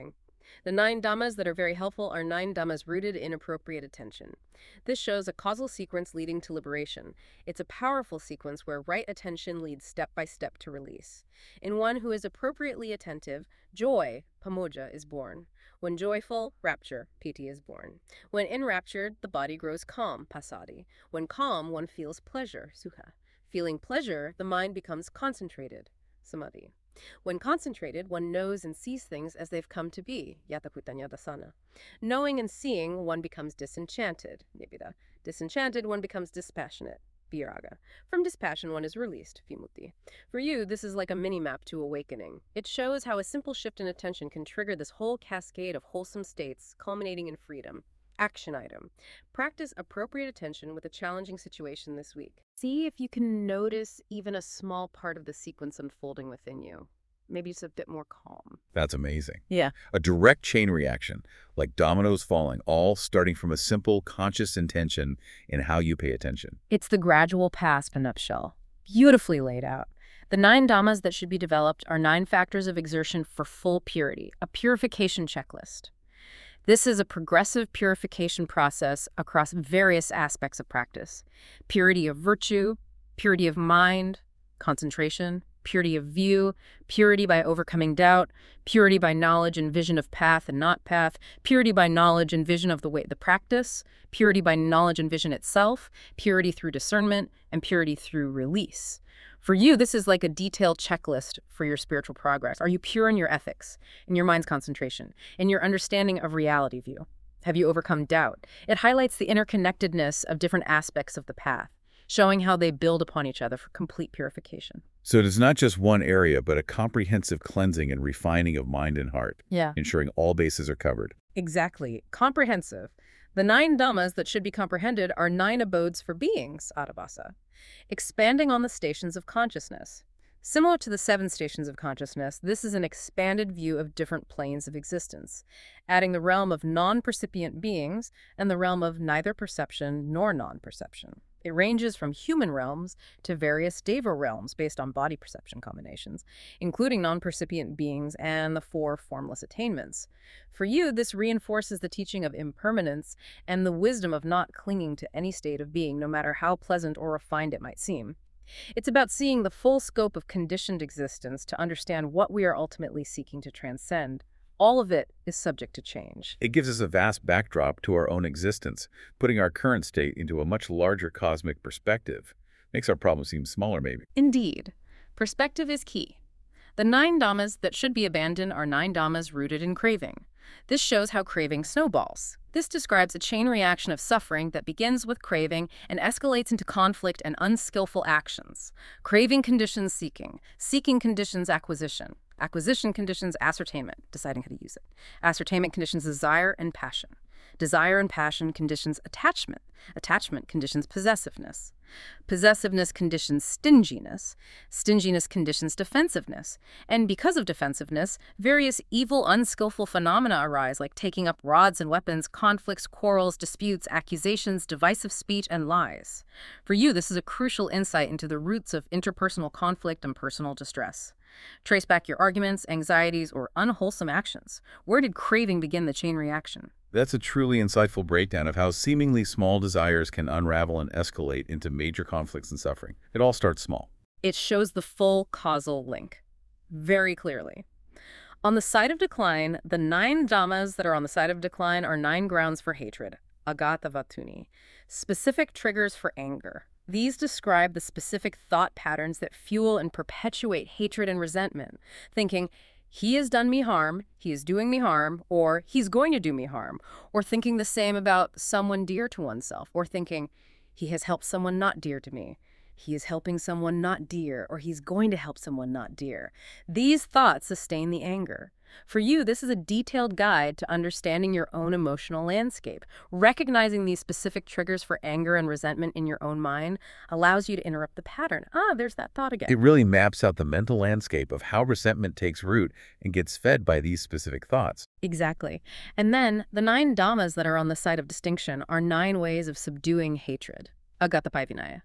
The 9 dhammas that are very helpful are 9 dhammas rooted in appropriate attention. This shows a causal sequence leading to liberation. It's a powerful sequence where right attention leads step by step to release. In one who is appropriately attentive, joy, pamoja, is born. When joyful, rapture, piti, is born. When enraptured, the body grows calm, pasadi. When calm, one feels pleasure, sukha. Feeling pleasure, the mind becomes concentrated, samadhi. When concentrated, one knows and sees things as they've come to be, yataputanya dasana. Knowing and seeing, one becomes disenchanted, nibbida. Disenchanted, one becomes dispassionate, viraga. From dispassion, one is released, vimutti. For you, this is like a mini-map to awakening. It shows how a simple shift in attention can trigger this whole cascade of wholesome states, culminating in freedom. Action item. Practice appropriate attention with a challenging situation this week. See if you can notice even a small part of the sequence unfolding within you. Maybe it's a bit more calm. That's amazing. Yeah. A direct chain reaction, like dominoes falling, all starting from a simple, conscious intention in how you pay attention. It's the gradual path, a nutshell. Beautifully laid out. The 9 dhammas that should be developed are 9 factors of exertion for full purity, a purification checklist. This is a progressive purification process across various aspects of practice. Purity of virtue, purity of mind, concentration, purity of view, purity by overcoming doubt, purity by knowledge and vision of path and not path, purity by knowledge and vision of the practice, purity by knowledge and vision itself, purity through discernment, and purity through release. For you, this is like a detailed checklist for your spiritual progress. Are you pure in your ethics, in your mind's concentration, in your understanding of reality view? Have you overcome doubt? It highlights the interconnectedness of different aspects of the path, showing how they build upon each other for complete purification. So it is not just one area, but a comprehensive cleansing and refining of mind and heart, Yeah. ensuring all bases are covered. Exactly. Comprehensive. The 9 dhammas that should be comprehended are 9 abodes for beings, Adavasa, expanding on the stations of consciousness. Similar to the 7 stations of consciousness, this is an expanded view of different planes of existence, adding the realm of non-percipient beings and the realm of neither perception nor non-perception. It ranges from human realms to various deva realms based on body perception combinations, including non-percipient beings and the 4 formless attainments. For you, this reinforces the teaching of impermanence and the wisdom of not clinging to any state of being, no matter how pleasant or refined it might seem. It's about seeing the full scope of conditioned existence to understand what we are ultimately seeking to transcend. All of it is subject to change. It gives us a vast backdrop to our own existence, putting our current state into a much larger cosmic perspective. Makes our problem seem smaller, maybe. Indeed. Perspective is key. The 9 dhammas that should be abandoned are 9 dhammas rooted in craving. This shows how craving snowballs. This describes a chain reaction of suffering that begins with craving and escalates into conflict and unskillful actions. Craving conditions seeking. Seeking conditions acquisition. Acquisition conditions ascertainment, deciding how to use it. Ascertainment conditions desire and passion. Desire and passion conditions attachment. Attachment conditions possessiveness. Possessiveness conditions stinginess. Stinginess conditions defensiveness. And because of defensiveness, various evil, unskillful phenomena arise, like taking up rods and weapons, conflicts, quarrels, disputes, accusations, divisive speech, and lies. For you, this is a crucial insight into the roots of interpersonal conflict and personal distress. Trace back your arguments, anxieties, or unwholesome actions. Where did craving begin the chain reaction? That's a truly insightful breakdown of how seemingly small desires can unravel and escalate into major conflicts and suffering. It all starts small. It shows the full causal link very clearly. On the side of decline, the 9 dhammas that are on the side of decline are 9 grounds for hatred, agata vatuni, specific triggers for anger. These describe the specific thought patterns that fuel and perpetuate hatred and resentment, thinking, he has done me harm, he is doing me harm, or he's going to do me harm, or thinking the same about someone dear to oneself, or thinking, he has helped someone not dear to me. He is helping someone not dear, or he's going to help someone not dear. These thoughts sustain the anger. For you, this is a detailed guide to understanding your own emotional landscape. Recognizing these specific triggers for anger and resentment in your own mind allows you to interrupt the pattern. There's that thought again. It really maps out the mental landscape of how resentment takes root and gets fed by these specific thoughts. Exactly. And then the 9 dhammas that are on the side of distinction are 9 ways of subduing hatred. Agata Paivinaya.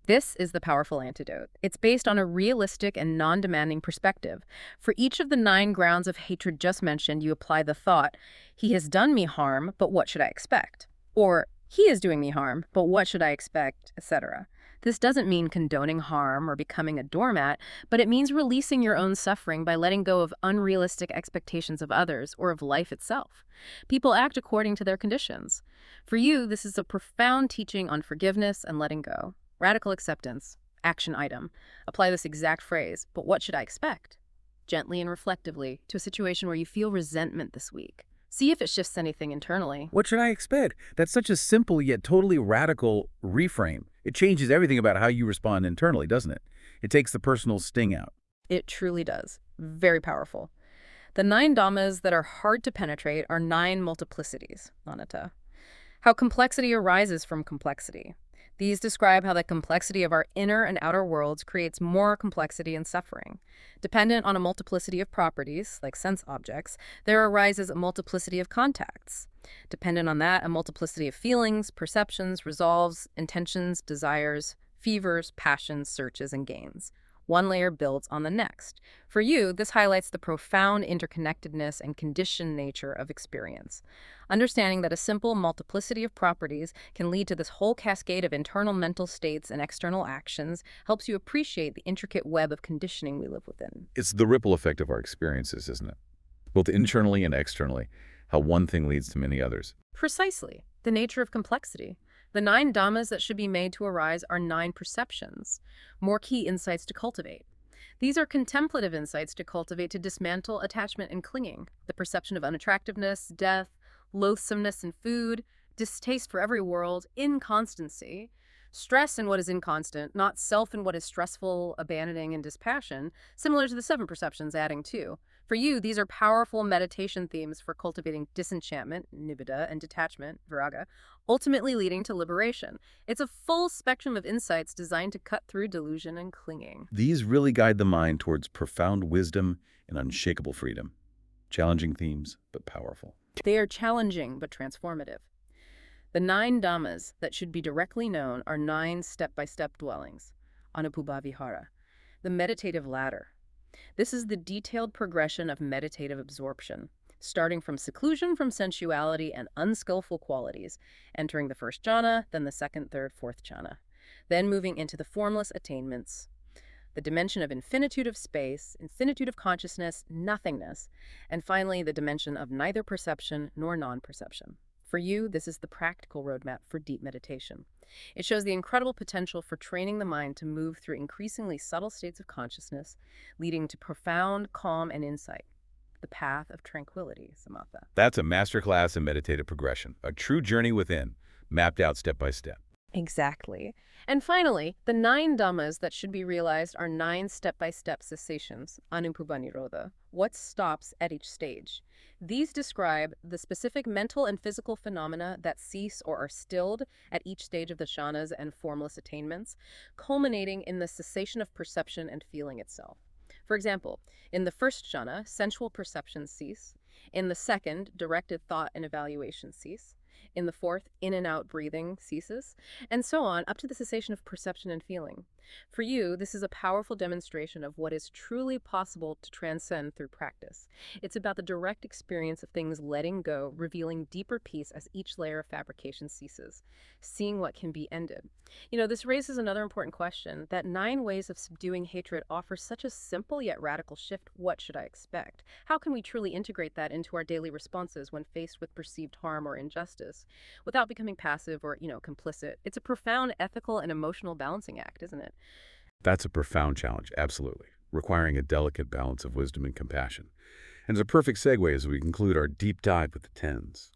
This is the powerful antidote. It's based on a realistic and non-demanding perspective. For each of the 9 grounds of hatred just mentioned, you apply the thought, he has done me harm, but what should I expect? Or, he is doing me harm, but what should I expect, etc. This doesn't mean condoning harm or becoming a doormat, but it means releasing your own suffering by letting go of unrealistic expectations of others or of life itself. People act according to their conditions. For you, this is a profound teaching on forgiveness and letting go. Radical acceptance. Action item. Apply this exact phrase, but what should I expect? Gently and reflectively to a situation where you feel resentment this week. See if it shifts anything internally. What should I expect? That's such a simple yet totally radical reframe. It changes everything about how you respond internally, doesn't it? It takes the personal sting out. It truly does. Very powerful. The 9 dhammas that are hard to penetrate are 9 multiplicities, anatta. How complexity arises from complexity. These describe how the complexity of our inner and outer worlds creates more complexity and suffering. Dependent on a multiplicity of properties, like sense objects, there arises a multiplicity of contacts. Dependent on that, a multiplicity of feelings, perceptions, resolves, intentions, desires, fevers, passions, searches, and gains. One layer builds on the next. For you, this highlights the profound interconnectedness and conditioned nature of experience. Understanding that a simple multiplicity of properties can lead to this whole cascade of internal mental states and external actions helps you appreciate the intricate web of conditioning we live within. It's the ripple effect of our experiences, isn't it? Both internally and externally, how one thing leads to many others. Precisely. The nature of complexity. The 9 dhammas that should be made to arise are 9 perceptions, more key insights to cultivate. These are contemplative insights to cultivate to dismantle attachment and clinging, the perception of unattractiveness, death, loathsomeness in food, distaste for every world, inconstancy, stress in what is inconstant, not self in what is stressful, abandoning, and dispassion, similar to the 7 perceptions adding 2. For you, these are powerful meditation themes for cultivating disenchantment, nibbida, and detachment, viraga, ultimately leading to liberation. It's a full spectrum of insights designed to cut through delusion and clinging. These really guide the mind towards profound wisdom and unshakable freedom. Challenging themes, but powerful. They are challenging but transformative. The 9 dhammas that should be directly known are 9 step-by-step dwellings, Anupubbhavihara, the meditative ladder. This is the detailed progression of meditative absorption, starting from seclusion from sensuality and unskillful qualities, entering the first jhana, then the second, third, fourth jhana, then moving into the formless attainments, the dimension of infinitude of space, infinitude of consciousness, nothingness, and finally the dimension of neither perception nor non-perception. For you, this is the practical roadmap for deep meditation. It shows the incredible potential for training the mind to move through increasingly subtle states of consciousness, leading to profound calm and insight. The path of tranquility, samatha. That's a masterclass in meditative progression, a true journey within, mapped out step by step. Exactly. And finally, the 9 dhammas that should be realized are 9 step-by-step cessations, anupubbanirodha. What stops at each stage? These describe the specific mental and physical phenomena that cease or are stilled at each stage of the jhanas and formless attainments, culminating in the cessation of perception and feeling itself. For example, in the first jhana, sensual perceptions cease. In the second, directed thought and evaluation cease. In the fourth, in and out breathing ceases, and so on, up to the cessation of perception and feeling. For you, this is a powerful demonstration of what is truly possible to transcend through practice. It's about the direct experience of things letting go, revealing deeper peace as each layer of fabrication ceases, seeing what can be ended. This raises another important question. That 9 ways of subduing hatred offers such a simple yet radical shift. What should I expect? How can we truly integrate that into our daily responses when faced with perceived harm or injustice without becoming passive or, complicit? It's a profound ethical and emotional balancing act, isn't it? That's a profound challenge, absolutely, requiring a delicate balance of wisdom and compassion. And it's a perfect segue as we conclude our deep dive with the 10s.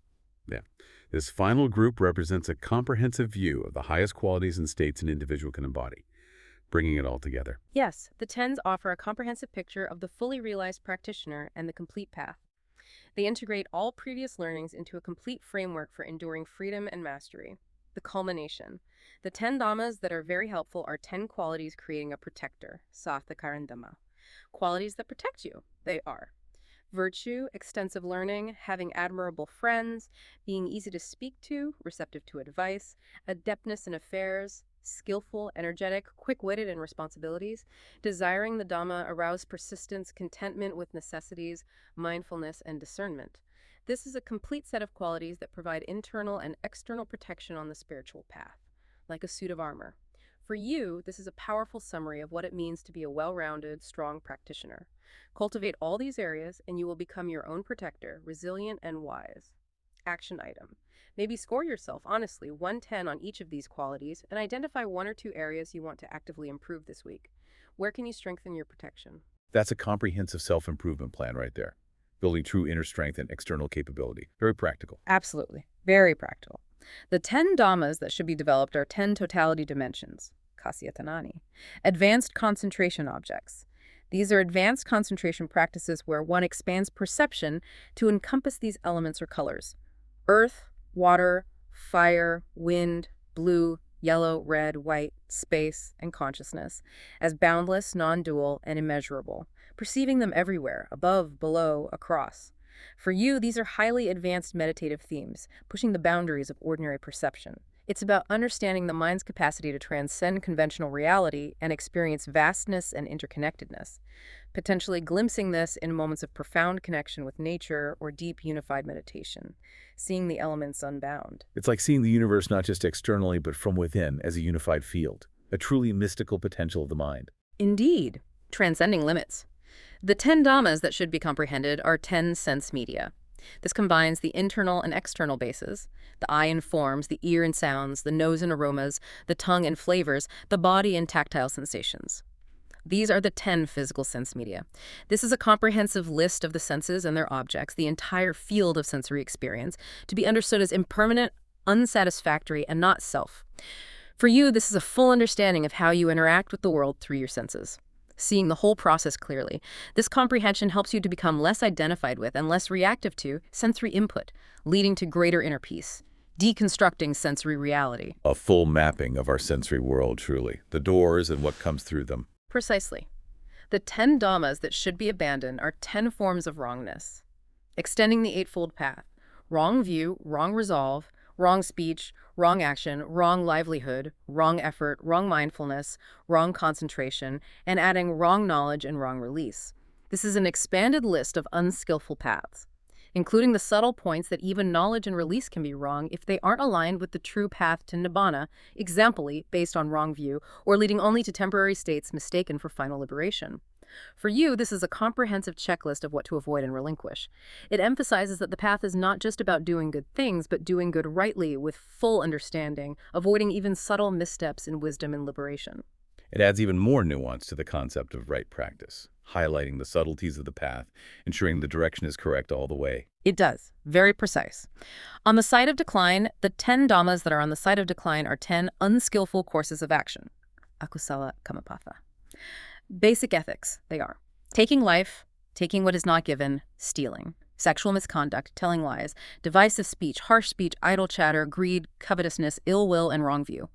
This final group represents a comprehensive view of the highest qualities and states an individual can embody, bringing it all together. Yes, the 10s offer a comprehensive picture of the fully realized practitioner and the complete path. They integrate all previous learnings into a complete framework for enduring freedom and mastery. The culmination. The 10 dhammas that are very helpful are 10 qualities creating a protector, Satha Karandama. Qualities that protect you. They are virtue, extensive learning, having admirable friends, being easy to speak to, receptive to advice, adeptness in affairs, skillful, energetic, quick-witted in responsibilities. Desiring the Dhamma arouse persistence, contentment with necessities, mindfulness, and discernment. This is a complete set of qualities that provide internal and external protection on the spiritual path, like a suit of armor. For you, this is a powerful summary of what it means to be a well-rounded, strong practitioner. Cultivate all these areas, and you will become your own protector, resilient and wise. Action item. Maybe score yourself, honestly, 110 on each of these qualities, and identify 1 or 2 areas you want to actively improve this week. Where can you strengthen your protection? That's a comprehensive self-improvement plan right there. Building true inner strength and external capability. Very practical. Absolutely. Very practical. The 10 dhammas that should be developed are 10 totality dimensions, Kasyatanani, advanced concentration objects. These are advanced concentration practices where one expands perception to encompass these elements or colors: earth, water, fire, wind, blue, yellow, red, white, space, and consciousness, as boundless, non-dual, and immeasurable, perceiving them everywhere, above, below, across. For you, these are highly advanced meditative themes, pushing the boundaries of ordinary perception. It's about understanding the mind's capacity to transcend conventional reality and experience vastness and interconnectedness, potentially glimpsing this in moments of profound connection with nature or deep unified meditation, seeing the elements unbound. It's like seeing the universe not just externally, but from within as a unified field, a truly mystical potential of the mind. Indeed, transcending limits. The 10 dhammas that should be comprehended are 10 sense media. This combines the internal and external bases: the eye and forms, the ear and sounds, the nose and aromas, the tongue and flavors, the body and tactile sensations. These are the 10 physical sense media. This is a comprehensive list of the senses and their objects, the entire field of sensory experience, to be understood as impermanent, unsatisfactory, and not self. For you, this is a full understanding of how you interact with the world through your senses. Seeing the whole process clearly, this comprehension helps you to become less identified with and less reactive to sensory input, leading to greater inner peace, deconstructing sensory reality. A full mapping of our sensory world, truly. The doors and what comes through them. Precisely. The 10 dhammas that should be abandoned are 10 forms of wrongness. Extending the Eightfold Path: wrong view, wrong resolve, wrong speech, wrong action, wrong livelihood, wrong effort, wrong mindfulness, wrong concentration, and adding wrong knowledge and wrong release. This is an expanded list of unskillful paths, including the subtle points that even knowledge and release can be wrong if they aren't aligned with the true path to nibbana, examply based on wrong view, or leading only to temporary states mistaken for final liberation. For you, this is a comprehensive checklist of what to avoid and relinquish. It emphasizes that the path is not just about doing good things, but doing good rightly with full understanding, avoiding even subtle missteps in wisdom and liberation. It adds even more nuance to the concept of right practice, highlighting the subtleties of the path, ensuring the direction is correct all the way. It does. Very precise. On the side of decline, the 10 dhammas that are on the side of decline are 10 unskillful courses of action. Akusala Kamapatha. Basic ethics, they are: taking life, taking what is not given, stealing, sexual misconduct, telling lies, divisive speech, harsh speech, idle chatter, greed, covetousness, ill will, and wrong view.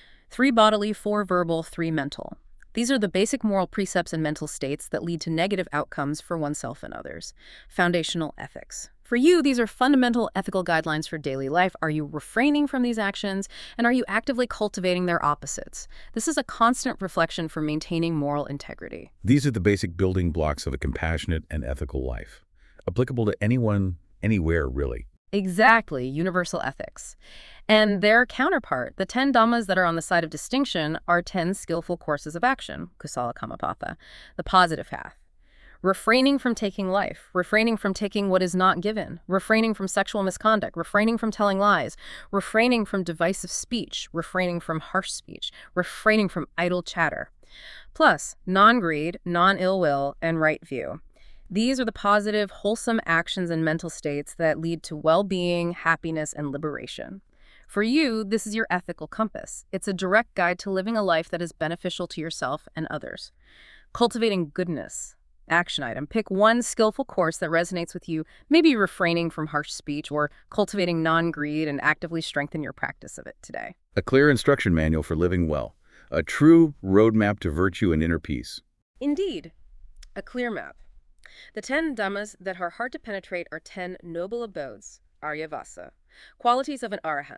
3 bodily, 4 verbal, 3 mental. These are the basic moral precepts and mental states that lead to negative outcomes for oneself and others. Foundational ethics. For you, these are fundamental ethical guidelines for daily life. Are you refraining from these actions, and are you actively cultivating their opposites? This is a constant reflection for maintaining moral integrity. These are the basic building blocks of a compassionate and ethical life, applicable to anyone, anywhere, really. Exactly, universal ethics. And their counterpart, the 10 dhammas that are on the side of distinction, are 10 skillful courses of action, Kusala Kamapatha, the positive path. Refraining from taking life, refraining from taking what is not given, refraining from sexual misconduct, refraining from telling lies, refraining from divisive speech, refraining from harsh speech, refraining from idle chatter. Plus, non-greed, non-ill will, and right view. These are the positive, wholesome actions and mental states that lead to well-being, happiness, and liberation. For you, this is your ethical compass. It's a direct guide to living a life that is beneficial to yourself and others. Cultivating goodness. Action item: pick one skillful course that resonates with you, maybe refraining from harsh speech or cultivating non-greed, and actively strengthen your practice of it today. A clear instruction manual for living well. A true roadmap to virtue and inner peace. Indeed, a clear map. The 10 dhammas that are hard to penetrate are 10 noble abodes, Aryavasa, qualities of an arahant.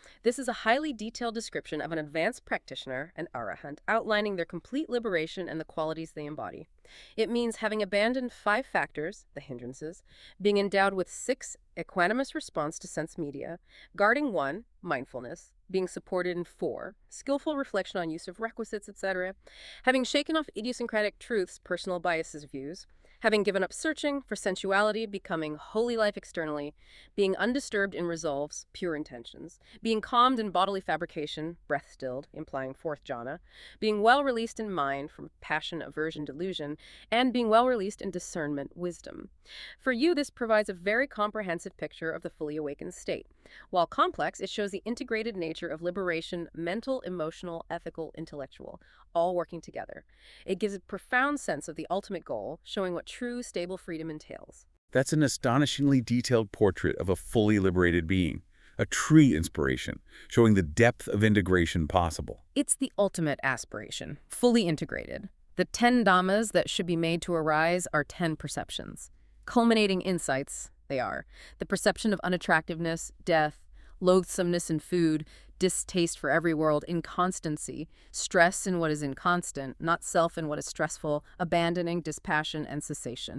This is a highly detailed description of an advanced practitioner, an arahant, outlining their complete liberation and the qualities they embody. It means having abandoned 5 factors, the hindrances, being endowed with 6, equanimous response to sense media, guarding 1, mindfulness, being supported in 4, skillful reflection on use of requisites, etc., having shaken off idiosyncratic truths, personal biases, views, having given up searching for sensuality, becoming holy life externally, being undisturbed in resolves, pure intentions, being calmed in bodily fabrication, breath stilled, implying 4th jhana, being well released in mind from passion, aversion, delusion, and being well released in discernment, wisdom. For you, this provides a very comprehensive picture of the fully awakened state. While complex, it shows the integrated nature of liberation, mental, emotional, ethical, intellectual, all working together. It gives a profound sense of the ultimate goal, showing what true, stable freedom entails. That's an astonishingly detailed portrait of a fully liberated being, a true inspiration, showing the depth of integration possible. It's the ultimate aspiration, fully integrated. The 10 dhammas that should be made to arise are 10 perceptions. Culminating insights, they are the perception of unattractiveness, death, loathsomeness in food, distaste for every world, inconstancy, stress in what is inconstant, not self in what is stressful, abandoning, dispassion, and cessation.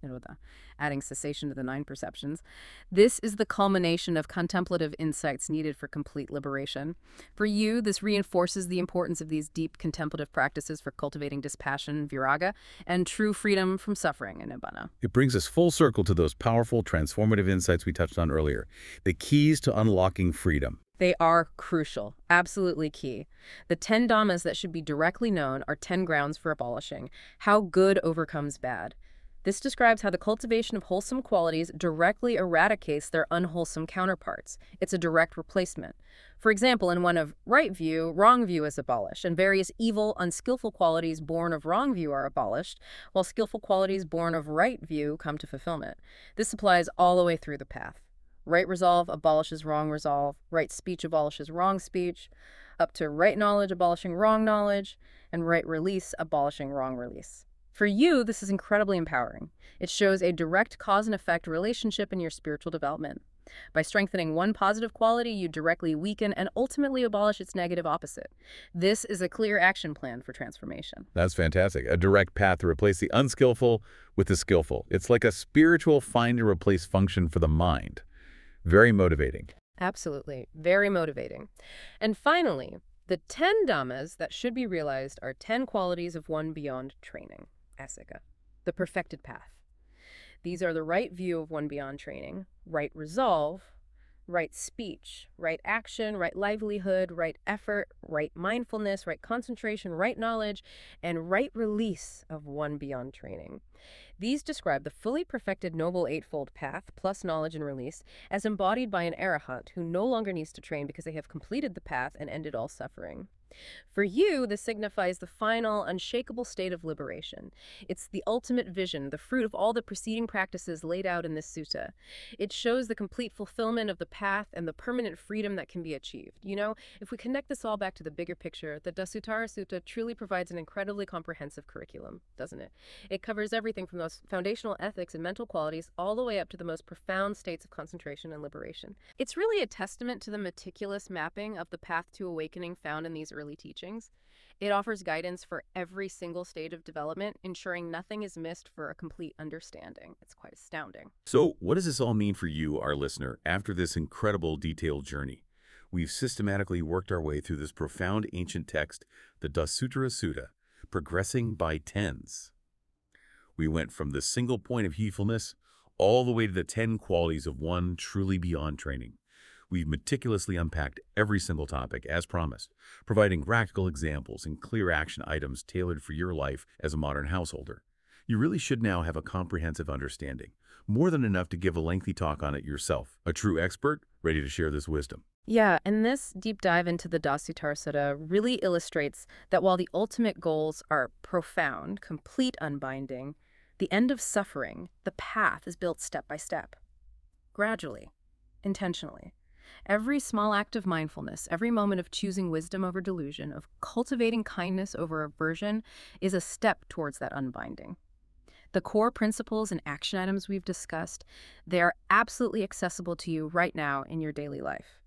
Adding cessation to the 9 perceptions. This is the culmination of contemplative insights needed for complete liberation. For you, this reinforces the importance of these deep contemplative practices for cultivating dispassion, viraga, and true freedom from suffering in nibbana. It brings us full circle to those powerful, transformative insights we touched on earlier, the keys to unlocking freedom. They are crucial, absolutely key. The 10 dhammas that should be directly known are 10 grounds for abolishing. How good overcomes bad. This describes how the cultivation of wholesome qualities directly eradicates their unwholesome counterparts. It's a direct replacement. For example, in one of right view, wrong view is abolished, and various evil, unskillful qualities born of wrong view are abolished, while skillful qualities born of right view come to fulfillment. This applies all the way through the path. Right resolve abolishes wrong resolve, right speech abolishes wrong speech, up to right knowledge abolishing wrong knowledge, and right release abolishing wrong release. For you, this is incredibly empowering. It shows a direct cause and effect relationship in your spiritual development. By strengthening one positive quality, you directly weaken and ultimately abolish its negative opposite. This is a clear action plan for transformation. That's fantastic. A direct path to replace the unskillful with the skillful. It's like a spiritual find-and-replace function for the mind. Very motivating. Absolutely. Very motivating. And finally, the 10 dhammas that should be realized are 10 qualities of one beyond training. Asika, the perfected path. These are the right view of one beyond training, right resolve, right speech, right action, right livelihood, right effort, right mindfulness, right concentration, right knowledge, and right release of one beyond training. These describe the fully perfected Noble Eightfold Path, plus knowledge and release, as embodied by an arahant who no longer needs to train because they have completed the path and ended all suffering. For you, this signifies the final, unshakable state of liberation. It's the ultimate vision, the fruit of all the preceding practices laid out in this sutta. It shows the complete fulfillment of the path and the permanent freedom that can be achieved. You know, if we connect this all back to the bigger picture, the Dasutara Sutta truly provides an incredibly comprehensive curriculum, doesn't it? It covers everything from those foundational ethics and mental qualities all the way up to the most profound states of concentration and liberation. It's really a testament to the meticulous mapping of the path to awakening found in these early teachings. It offers guidance for every single stage of development, ensuring nothing is missed for a complete understanding. It's quite astounding. So what does this all mean for you, our listener, after this incredible detailed journey? We've systematically worked our way through this profound ancient text, the Dasutara Sutta, progressing by tens. We went from the single point of heedfulness all the way to the 10 qualities of one truly beyond training. We've meticulously unpacked every single topic, as promised, providing practical examples and clear action items tailored for your life as a modern householder. You really should now have a comprehensive understanding, more than enough to give a lengthy talk on it yourself. A true expert, ready to share this wisdom. Yeah, and this deep dive into the Dasutara Sutta really illustrates that while the ultimate goals are profound, complete unbinding, the end of suffering, the path is built step by step, gradually, intentionally. Every small act of mindfulness, every moment of choosing wisdom over delusion, of cultivating kindness over aversion, is a step towards that unbinding. The core principles and action items we've discussed, they are absolutely accessible to you right now in your daily life.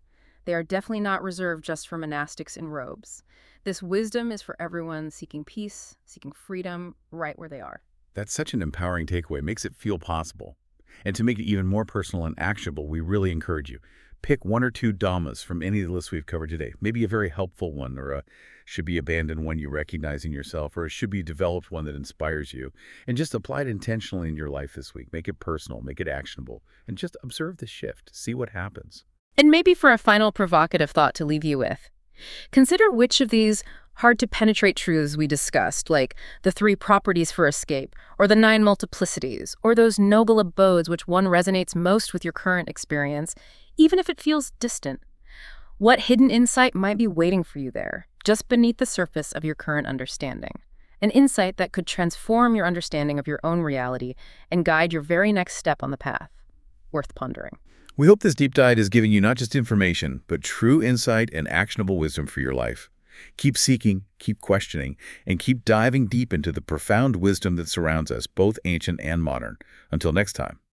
They are definitely not reserved just for monastics in robes. This wisdom is for everyone seeking peace, seeking freedom, right where they are. That's such an empowering takeaway. It makes it feel possible. And to make it even more personal and actionable, we really encourage you. Pick one or two dhammas from any of the lists we've covered today. Maybe a very helpful one, or a should be abandoned one you recognize in yourself, or a should be developed one that inspires you. And just apply it intentionally in your life this week. Make it personal, make it actionable, and just observe the shift. See what happens. And maybe for a final provocative thought to leave you with, consider which of these hard-to-penetrate truths we discussed, like the 3 properties for escape, or the 9 multiplicities, or those noble abodes which one resonates most with your current experience, even if it feels distant. What hidden insight might be waiting for you there, just beneath the surface of your current understanding? An insight that could transform your understanding of your own reality and guide your very next step on the path. Worth pondering. We hope this deep dive is giving you not just information, but true insight and actionable wisdom for your life. Keep seeking, keep questioning, and keep diving deep into the profound wisdom that surrounds us, both ancient and modern. Until next time.